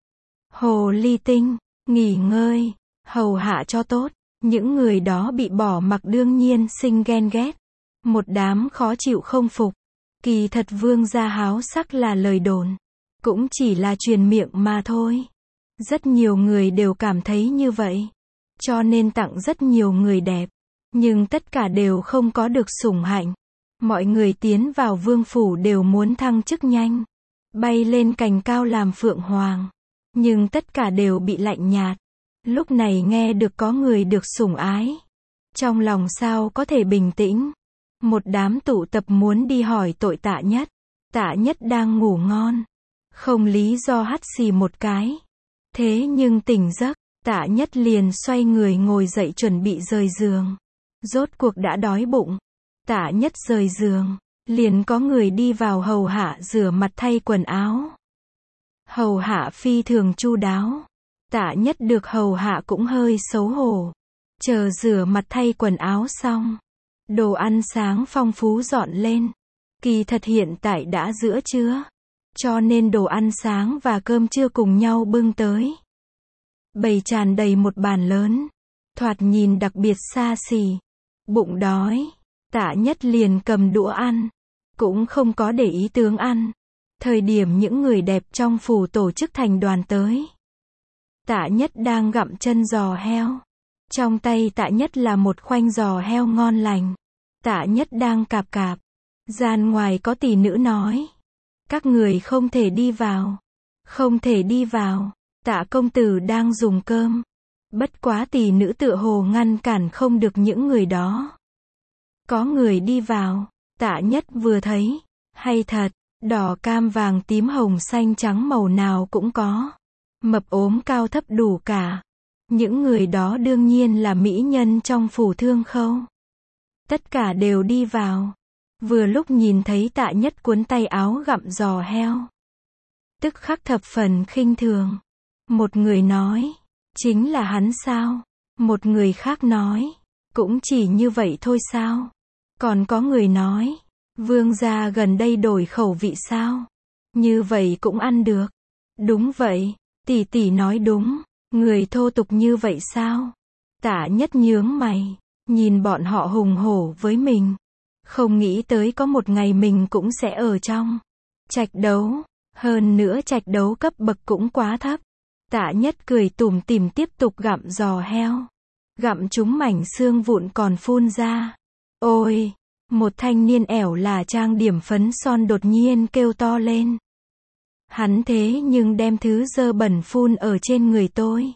hồ ly tinh, nghỉ ngơi, hầu hạ cho tốt. Những người đó bị bỏ mặc đương nhiên sinh ghen ghét, một đám khó chịu không phục. Kỳ thật vương gia háo sắc là lời đồn, cũng chỉ là truyền miệng mà thôi. Rất nhiều người đều cảm thấy như vậy, cho nên tặng rất nhiều người đẹp, nhưng tất cả đều không có được sủng hạnh. Mọi người tiến vào vương phủ đều muốn thăng chức nhanh, bay lên cành cao làm phượng hoàng, nhưng tất cả đều bị lạnh nhạt. Lúc này nghe được có người được sủng ái, trong lòng sao có thể bình tĩnh. Một đám tụ tập muốn đi hỏi tội Tạ Nhất. Tạ Nhất đang ngủ ngon, không lý do hắt xì một cái. Thế nhưng tỉnh giấc, Tạ Nhất liền xoay người ngồi dậy chuẩn bị rời giường. Rốt cuộc đã đói bụng. Tạ Nhất rời giường, liền có người đi vào hầu hạ rửa mặt thay quần áo. Hầu hạ phi thường chu đáo. Tạ Nhất được hầu hạ cũng hơi xấu hổ. Chờ rửa mặt thay quần áo xong, đồ ăn sáng phong phú dọn lên. Kỳ thật hiện tại đã giữa trưa, cho nên đồ ăn sáng và cơm trưa cùng nhau bưng tới. Bày tràn đầy một bàn lớn, thoạt nhìn đặc biệt xa xỉ. Bụng đói, Tạ Nhất liền cầm đũa ăn, cũng không có để ý tướng ăn. Thời điểm những người đẹp trong phủ tổ chức thành đoàn tới, Tạ Nhất đang gặm chân giò heo. Trong tay Tạ Nhất là một khoanh giò heo ngon lành. Tạ Nhất đang cạp cạp. Gian ngoài có tỷ nữ nói, các người không thể đi vào. Không thể đi vào. Tạ công tử đang dùng cơm. Bất quá tỷ nữ tựa hồ ngăn cản không được những người đó. Có người đi vào. Tạ Nhất vừa thấy, hay thật, đỏ cam vàng tím hồng xanh trắng màu nào cũng có. Mập ốm cao thấp đủ cả. Những người đó đương nhiên là mỹ nhân trong phủ Thương Khâu. Tất cả đều đi vào. Vừa lúc nhìn thấy Tạ Nhất cuốn tay áo gặm giò heo, tức khắc thập phần khinh thường. Một người nói, chính là hắn sao? Một người khác nói, cũng chỉ như vậy thôi sao? Còn có người nói, vương gia gần đây đổi khẩu vị sao? Như vậy cũng ăn được. Đúng vậy, tỷ tỷ nói đúng. Người thô tục như vậy sao? Tạ Nhất nhướng mày, nhìn bọn họ hùng hổ với mình. Không nghĩ tới có một ngày mình cũng sẽ ở trong trạch đấu. Hơn nữa trạch đấu cấp bậc cũng quá thấp. Tạ Nhất cười tủm tỉm tiếp tục gặm giò heo. Gặm chúng mảnh xương vụn còn phun ra. Ôi! Một thanh niên ẻo là trang điểm phấn son đột nhiên kêu to lên. Hắn thế nhưng đem thứ dơ bẩn phun ở trên người tôi.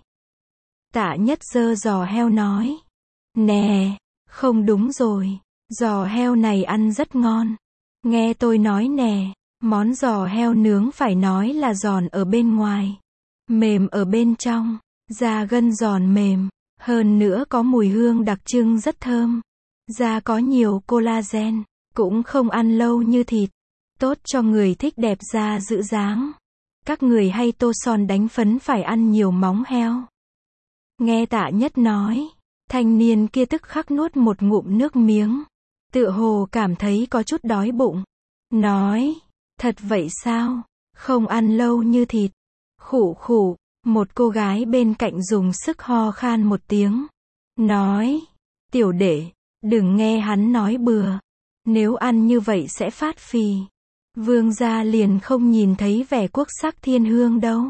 Tạ Nhất giơ giò heo nói. Nè, không đúng rồi. Giò heo này ăn rất ngon. Nghe tôi nói nè, món giò heo nướng phải nói là giòn ở bên ngoài, mềm ở bên trong, da gân giòn mềm, hơn nữa có mùi hương đặc trưng rất thơm. Da có nhiều collagen, cũng không ăn lâu như thịt. Tốt cho người thích đẹp da giữ dáng. Các người hay tô son đánh phấn phải ăn nhiều móng heo. Nghe Tạ Nhất nói, thanh niên kia tức khắc nuốt một ngụm nước miếng. Tựa hồ cảm thấy có chút đói bụng. Nói, thật vậy sao? Không ăn lâu như thịt. Khụ khụ, một cô gái bên cạnh dùng sức ho khan một tiếng. Nói, tiểu đệ, đừng nghe hắn nói bừa. Nếu ăn như vậy sẽ phát phì. Vương gia liền không nhìn thấy vẻ quốc sắc thiên hương đâu.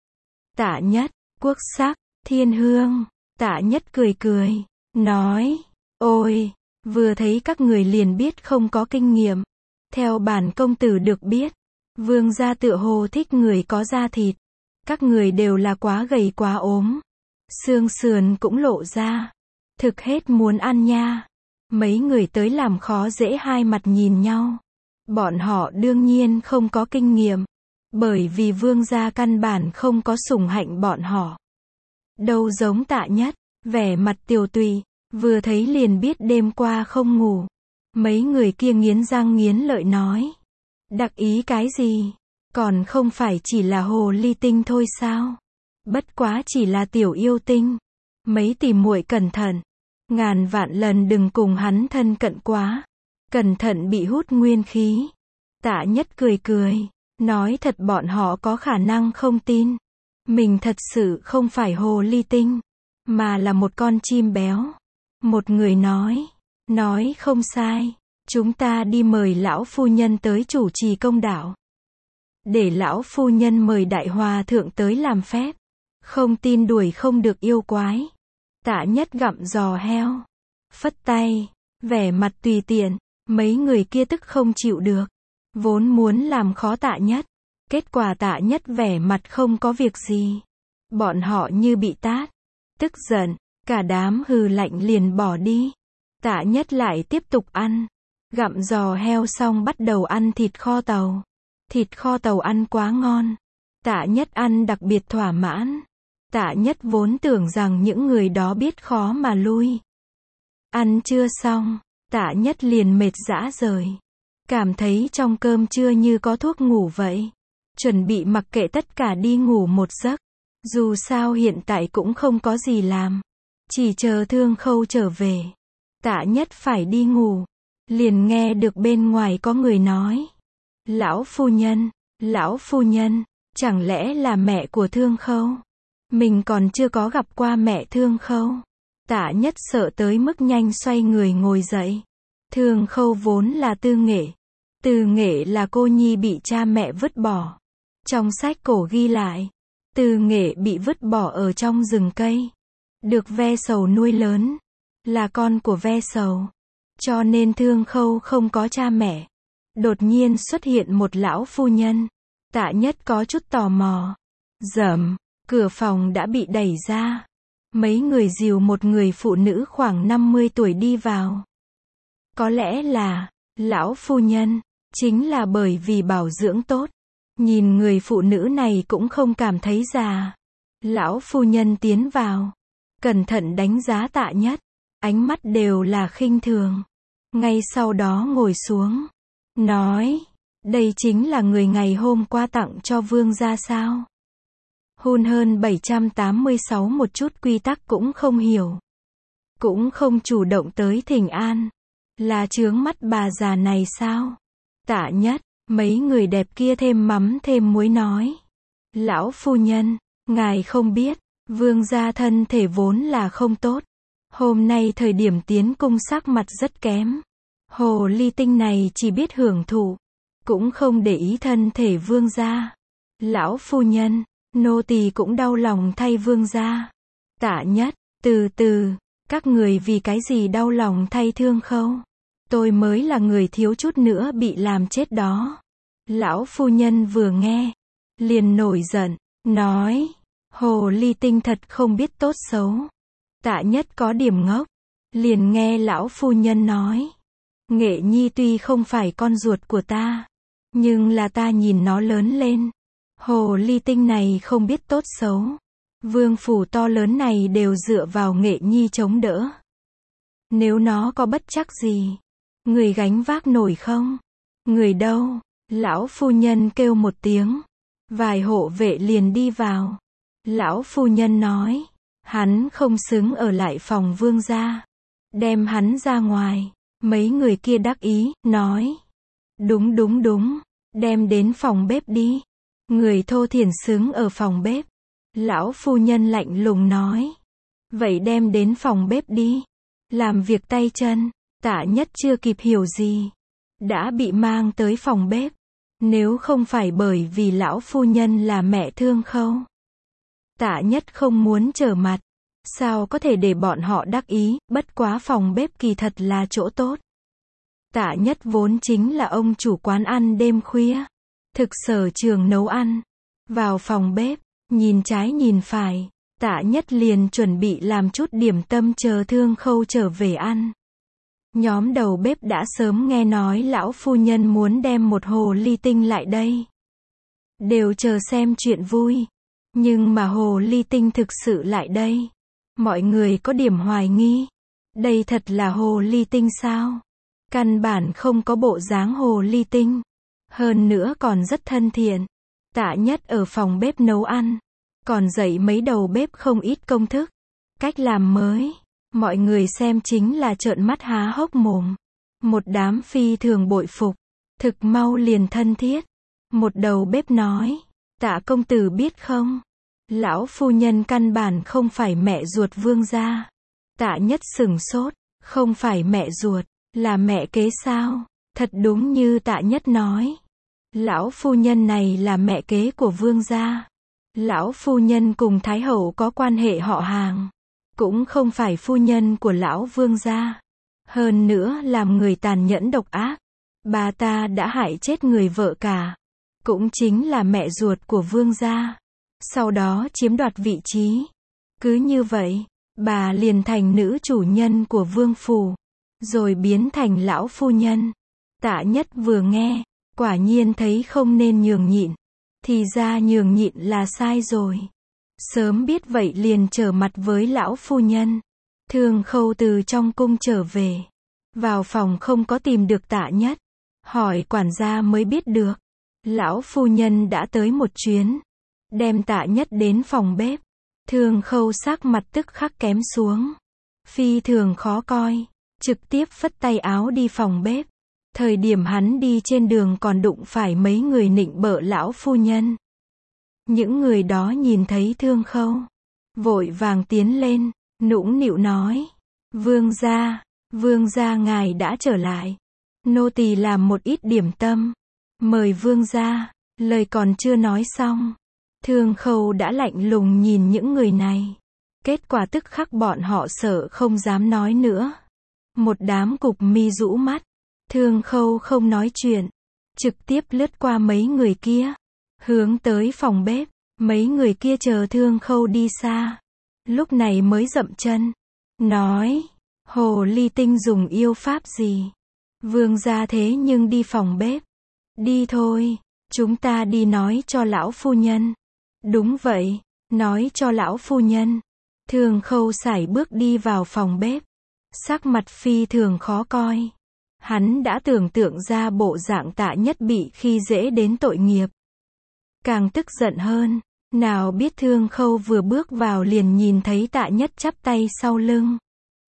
Tạ Nhất, quốc sắc, thiên hương. Tạ Nhất cười cười, nói, ôi, vừa thấy các người liền biết không có kinh nghiệm. Theo bản công tử được biết, vương gia tựa hồ thích người có da thịt. Các người đều là quá gầy quá ốm. Xương sườn cũng lộ ra. Thực hết muốn ăn nha. Mấy người tới làm khó dễ hai mặt nhìn nhau. Bọn họ đương nhiên không có kinh nghiệm. Bởi vì vương gia căn bản không có sủng hạnh bọn họ. Đâu giống Tạ Nhất, vẻ mặt tiều tụy, vừa thấy liền biết đêm qua không ngủ. Mấy người kia nghiến răng nghiến lợi nói. Đặc ý cái gì? Còn không phải chỉ là hồ ly tinh thôi sao? Bất quá chỉ là tiểu yêu tinh. Mấy tỷ muội cẩn thận. Ngàn vạn lần đừng cùng hắn thân cận quá. Cẩn thận bị hút nguyên khí. Tạ Nhất cười cười. Nói thật bọn họ có khả năng không tin. Mình thật sự không phải hồ ly tinh. Mà là một con chim béo. Một người nói. Nói không sai. Chúng ta đi mời lão phu nhân tới chủ trì công đạo. Để lão phu nhân mời đại hòa thượng tới làm phép. Không tin đuổi không được yêu quái. Tạ Nhất gặm giò heo. Phất tay. Vẻ mặt tùy tiện. Mấy người kia tức không chịu được. Vốn muốn làm khó Tạ Nhất. Kết quả Tạ Nhất vẻ mặt không có việc gì. Bọn họ như bị tát. Tức giận. Cả đám hừ lạnh liền bỏ đi. Tạ Nhất lại tiếp tục ăn. Gặm giò heo xong bắt đầu ăn thịt kho tàu. Thịt kho tàu ăn quá ngon. Tạ Nhất ăn đặc biệt thỏa mãn. Tạ Nhất vốn tưởng rằng những người đó biết khó mà lui. Ăn chưa xong, Tạ Nhất liền mệt rã rời. Cảm thấy trong cơm trưa như có thuốc ngủ vậy. Chuẩn bị mặc kệ tất cả đi ngủ một giấc. Dù sao hiện tại cũng không có gì làm. Chỉ chờ Thương Khâu trở về. Tạ Nhất phải đi ngủ. Liền nghe được bên ngoài có người nói. Lão phu nhân, lão phu nhân, chẳng lẽ là mẹ của Thương Khâu? Mình còn chưa có gặp qua mẹ Thương Khâu. Tạ Nhất sợ tới mức nhanh xoay người ngồi dậy. Thương Khâu vốn là Tư Nghệ. Tư Nghệ là cô nhi bị cha mẹ vứt bỏ. Trong sách cổ ghi lại, Tư Nghệ bị vứt bỏ ở trong rừng cây. Được ve sầu nuôi lớn. Là con của ve sầu. Cho nên Thương Khâu không có cha mẹ. Đột nhiên xuất hiện một lão phu nhân. Tạ Nhất có chút tò mò. Dầm, cửa phòng đã bị đẩy ra. Mấy người dìu một người phụ nữ khoảng năm mươi tuổi đi vào. Có lẽ là, lão phu nhân, chính là bởi vì bảo dưỡng tốt. Nhìn người phụ nữ này cũng không cảm thấy già. Lão phu nhân tiến vào. Cẩn thận đánh giá Tạ Nhất. Ánh mắt đều là khinh thường. Ngay sau đó ngồi xuống. Nói, đây chính là người ngày hôm qua tặng cho vương gia sao? Hun hơn bảy trăm tám mươi sáu một chút quy tắc cũng không hiểu. Cũng không chủ động tới thỉnh an. Là chướng mắt bà già này sao? Tạ Nhất, mấy người đẹp kia thêm mắm thêm muối nói. Lão phu nhân, ngài không biết, vương gia thân thể vốn là không tốt. Hôm nay thời điểm tiến cung sắc mặt rất kém. Hồ ly tinh này chỉ biết hưởng thụ. Cũng không để ý thân thể vương gia. Lão phu nhân, nô tỳ cũng đau lòng thay vương gia. Tạ Nhất, từ từ, các người vì cái gì đau lòng thay Thương Khâu? Tôi mới là người thiếu chút nữa bị làm chết đó. Lão phu nhân vừa nghe, liền nổi giận, nói, hồ ly tinh thật không biết tốt xấu. Tạ Nhất có điểm ngốc, liền nghe lão phu nhân nói, Nghệ Nhi tuy không phải con ruột của ta, nhưng là ta nhìn nó lớn lên. Hồ ly tinh này không biết tốt xấu. Vương phủ to lớn này đều dựa vào Nghệ Nhi chống đỡ. Nếu nó có bất trắc gì, người gánh vác nổi không? Người đâu? Lão phu nhân kêu một tiếng. Vài hộ vệ liền đi vào. Lão phu nhân nói, hắn không xứng ở lại phòng vương gia. Đem hắn ra ngoài. Mấy người kia đắc ý, nói. Đúng đúng đúng, đem đến phòng bếp đi. Người thô thiển xứng ở phòng bếp. Lão phu nhân lạnh lùng nói. Vậy đem đến phòng bếp đi. Làm việc tay chân. Tạ Nhất chưa kịp hiểu gì. Đã bị mang tới phòng bếp. Nếu không phải bởi vì lão phu nhân là mẹ Thương Khâu. Tạ Nhất không muốn trở mặt. Sao có thể để bọn họ đắc ý, bất quá phòng bếp kỳ thật là chỗ tốt. Tạ Nhất vốn chính là ông chủ quán ăn đêm khuya. Thực sở trường nấu ăn. Vào phòng bếp, Nhìn trái nhìn phải, Tạ Nhất liền chuẩn bị làm chút điểm tâm chờ Thương Khâu trở về ăn. Nhóm đầu bếp đã sớm nghe nói lão phu nhân muốn đem một hồ ly tinh lại đây. Đều chờ xem chuyện vui. Nhưng mà hồ ly tinh thực sự lại đây. Mọi người có điểm hoài nghi. Đây thật là hồ ly tinh sao? Căn bản không có bộ dáng hồ ly tinh. Hơn nữa còn rất thân thiện. Tạ Nhất ở phòng bếp nấu ăn. Còn dạy mấy đầu bếp không ít công thức. Cách làm mới. Mọi người xem chính là trợn mắt há hốc mồm. Một đám phi thường bội phục. Thực mau liền thân thiết. Một đầu bếp nói. Tạ công tử biết không? Lão phu nhân căn bản không phải mẹ ruột Vương gia. Tạ Nhất sửng sốt. Không phải mẹ ruột. Là mẹ kế sao? Thật đúng như Tạ Nhất nói. Lão phu nhân này là mẹ kế của Vương gia. Lão phu nhân cùng Thái hậu có quan hệ họ hàng. Cũng không phải phu nhân của lão Vương gia. Hơn nữa làm người tàn nhẫn độc ác. Bà ta đã hại chết người vợ cả. Cũng chính là mẹ ruột của Vương gia. Sau đó chiếm đoạt vị trí. Cứ như vậy, bà liền thành nữ chủ nhân của vương phủ. Rồi biến thành lão phu nhân. Tạ Nhất vừa nghe, quả nhiên thấy không nên nhường nhịn. Thì ra nhường nhịn là sai rồi. Sớm biết vậy liền trở mặt với lão phu nhân. Thương Khâu từ trong cung trở về. Vào phòng không có tìm được Tạ Nhất. Hỏi quản gia mới biết được. Lão phu nhân đã tới một chuyến. Đem Tạ Nhất đến phòng bếp. Thương Khâu sắc mặt tức khắc kém xuống. Phi thường khó coi. Trực tiếp phất tay áo đi phòng bếp. Thời điểm hắn đi trên đường còn đụng phải mấy người nịnh bợ lão phu nhân. Những người đó nhìn thấy Thương Khâu. Vội vàng tiến lên. Nũng nịu nói. Vương gia, vương gia ngài đã trở lại. Nô tỳ làm một ít điểm tâm. Mời vương gia. Lời còn chưa nói xong. Thương Khâu đã lạnh lùng nhìn những người này. Kết quả tức khắc bọn họ sợ không dám nói nữa. Một đám cục mi rũ mắt. Thương Khâu không nói chuyện. Trực tiếp lướt qua mấy người kia. Hướng tới phòng bếp. Mấy người kia chờ Thương Khâu đi xa. Lúc này mới dậm chân. Nói. Hồ ly tinh dùng yêu pháp gì? Vương gia thế nhưng đi phòng bếp. Đi thôi. Chúng ta đi nói cho lão phu nhân. Đúng vậy. Nói cho lão phu nhân. Thương Khâu sải bước đi vào phòng bếp. Sắc mặt phi thường khó coi. Hắn đã tưởng tượng ra bộ dạng Tạ Nhất bị khi dễ đến tội nghiệp. Càng tức giận hơn. Nào biết Thương Khâu vừa bước vào liền nhìn thấy Tạ Nhất chắp tay sau lưng.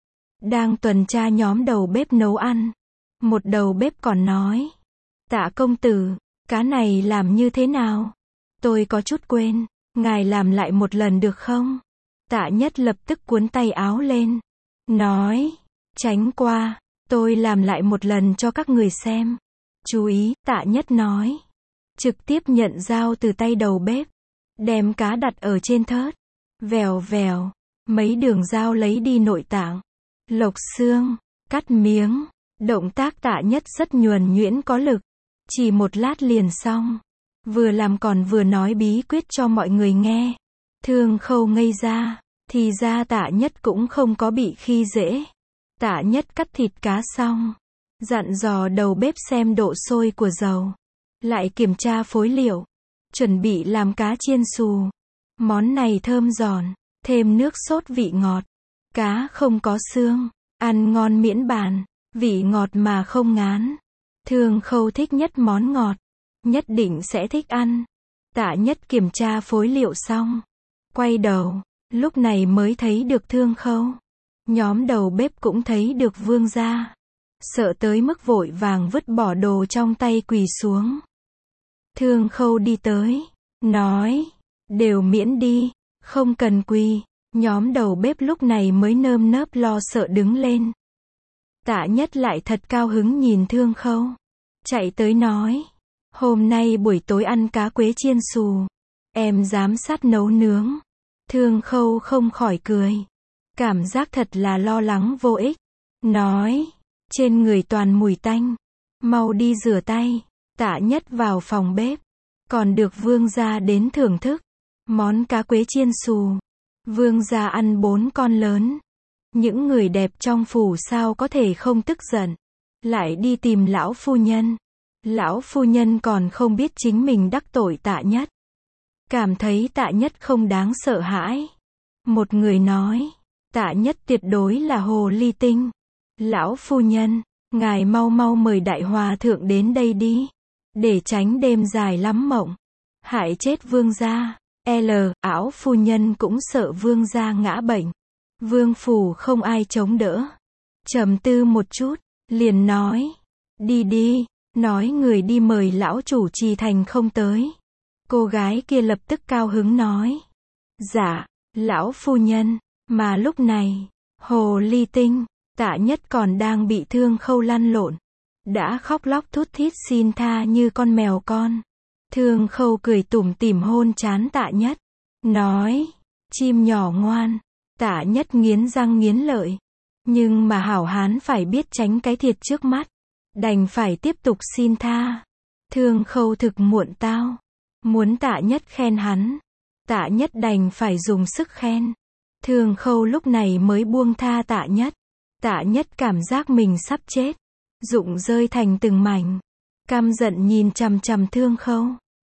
Đang tuần tra nhóm đầu bếp nấu ăn. Một đầu bếp còn nói. Tạ công tử, cá này làm như thế nào? Tôi có chút quên. Ngài làm lại một lần được không? Tạ Nhất lập tức cuốn tay áo lên. Nói. Tránh qua. Tôi làm lại một lần cho các người xem. Chú ý, Tạ Nhất nói. Trực tiếp nhận dao từ tay đầu bếp. Đem cá đặt ở trên thớt. Vèo vèo. Mấy đường dao lấy đi nội tạng. Lộc xương. Cắt miếng. Động tác Tạ Nhất rất nhuần nhuyễn có lực. Chỉ một lát liền xong. Vừa làm còn vừa nói bí quyết cho mọi người nghe. Thương Khâu ngây ra. Thì ra Tạ Nhất cũng không có bị khi dễ. Tạ Nhất cắt thịt cá xong. Dặn dò đầu bếp xem độ sôi của dầu. Lại kiểm tra phối liệu. Chuẩn bị làm cá chiên xù. Món này thơm giòn. Thêm nước sốt vị ngọt. Cá không có xương. Ăn ngon miễn bàn. Vị ngọt mà không ngán. Thương Khâu thích nhất món ngọt. Nhất định sẽ thích ăn. Tạ Nhất kiểm tra phối liệu xong. Quay đầu. Lúc này mới thấy được Thương Khâu. Nhóm đầu bếp cũng thấy được vương gia. Sợ tới mức vội vàng vứt bỏ đồ trong tay quỳ xuống. Thương Khâu đi tới. Nói. Đều miễn đi. Không cần quỳ. Nhóm đầu bếp lúc này mới nơm nớp lo sợ đứng lên. Tạ Nhất lại thật cao hứng nhìn Thương Khâu. Chạy tới nói. Hôm nay buổi tối ăn cá quế chiên xù. Em giám sát nấu nướng. Thương Khâu không khỏi cười. Cảm giác thật là lo lắng vô ích. Nói. Trên người toàn mùi tanh. Mau đi rửa tay. Tạ Nhất vào phòng bếp. Còn được vương gia đến thưởng thức. Món cá quế chiên xù. Vương gia ăn bốn con lớn. Những người đẹp trong phủ sao có thể không tức giận. Lại đi tìm lão phu nhân. Lão phu nhân còn không biết chính mình đắc tội Tạ Nhất. Cảm thấy Tạ Nhất không đáng sợ hãi. Một người nói, Tạ Nhất tuyệt đối là hồ ly tinh. Lão phu nhân, ngài mau mau mời đại hòa thượng đến đây đi. Để tránh đêm dài lắm mộng. Hại chết vương gia. L. Ảo phu nhân cũng sợ vương gia ngã bệnh. Vương phủ không ai chống đỡ. Trầm tư một chút, liền nói. Đi đi, nói người đi mời lão chủ trì thành không tới. Cô gái kia lập tức cao hứng nói. Dạ, lão phu nhân. Mà lúc này, hồ ly tinh, Tạ Nhất còn đang bị Thương Khâu lăn lộn. Đã khóc lóc thút thít xin tha như con mèo con. Thương Khâu cười tủm tỉm hôn trán Tạ Nhất. Nói, chim nhỏ ngoan. Tạ Nhất nghiến răng nghiến lợi. Nhưng mà hảo hán phải biết tránh cái thiệt trước mắt. Đành phải tiếp tục xin tha. Thương Khâu thực muộn tao. Muốn Tạ Nhất khen hắn. Tạ Nhất đành phải dùng sức khen. Thương Khâu lúc này mới buông tha Tạ Nhất. Tạ Nhất cảm giác mình sắp chết. Rụng rơi thành từng mảnh. Căm giận nhìn chằm chằm Thương Khâu.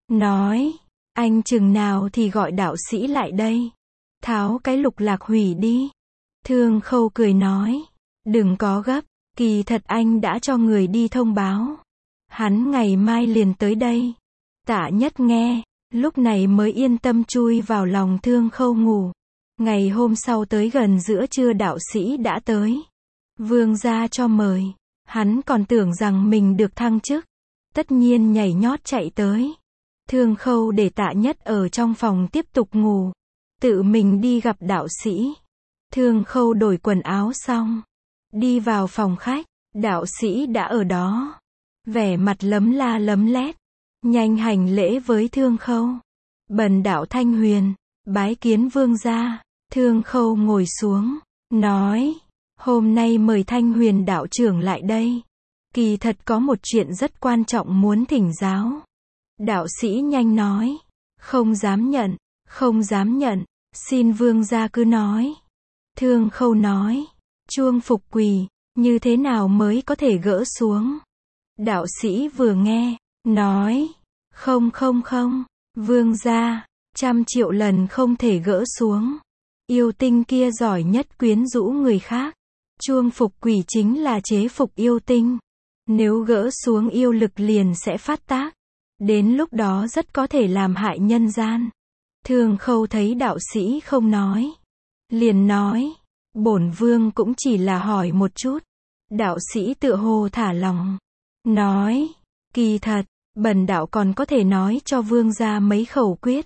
Nói, anh chừng nào thì gọi đạo sĩ lại đây. Tháo cái lục lạc hủy đi. Thương Khâu cười nói. Đừng có gấp, kỳ thật anh đã cho người đi thông báo. Hắn ngày mai liền tới đây. Tạ Nhất nghe, lúc này mới yên tâm chui vào lòng Thương Khâu ngủ. Ngày hôm sau tới gần giữa trưa đạo sĩ đã tới. Vương gia cho mời. Hắn còn tưởng rằng mình được thăng chức. Tất nhiên nhảy nhót chạy tới. Thương Khâu để Tạ Nhất ở trong phòng tiếp tục ngủ. Tự mình đi gặp đạo sĩ. Thương Khâu đổi quần áo xong. Đi vào phòng khách. Đạo sĩ đã ở đó. Vẻ mặt lấm la lấm lét. Nhanh hành lễ với Thương Khâu. Bần đạo Thanh Huyền. Bái kiến vương gia. Thương Khâu ngồi xuống. Nói. Hôm nay mời Thanh Huyền đạo trưởng lại đây. Kỳ thật có một chuyện rất quan trọng muốn thỉnh giáo. Đạo sĩ nhanh nói. Không dám nhận. Không dám nhận. Xin vương gia cứ nói. Thương Khâu nói. Chuông phục quỳ. Như thế nào mới có thể gỡ xuống? Đạo sĩ vừa nghe. Nói. Không không không. Vương gia. Trăm triệu lần không thể gỡ xuống. Yêu tinh kia giỏi nhất quyến rũ người khác. Chuông phục quỷ chính là chế phục yêu tinh. Nếu gỡ xuống yêu lực liền sẽ phát tác. Đến lúc đó rất có thể làm hại nhân gian. Thương Khâu thấy đạo sĩ không nói. Liền nói. Bổn vương cũng chỉ là hỏi một chút. Đạo sĩ tựa hồ thả lòng. Nói. Kỳ thật, bần đạo còn có thể nói cho vương gia mấy khẩu quyết.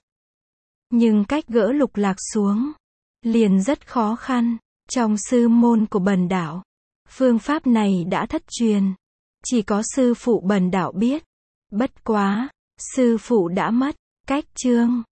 Nhưng cách gỡ lục lạc xuống. Liền rất khó khăn. Trong sư môn của bần đạo. Phương pháp này đã thất truyền. Chỉ có sư phụ bần đạo biết. Bất quá. Sư phụ đã mất. Cách chương.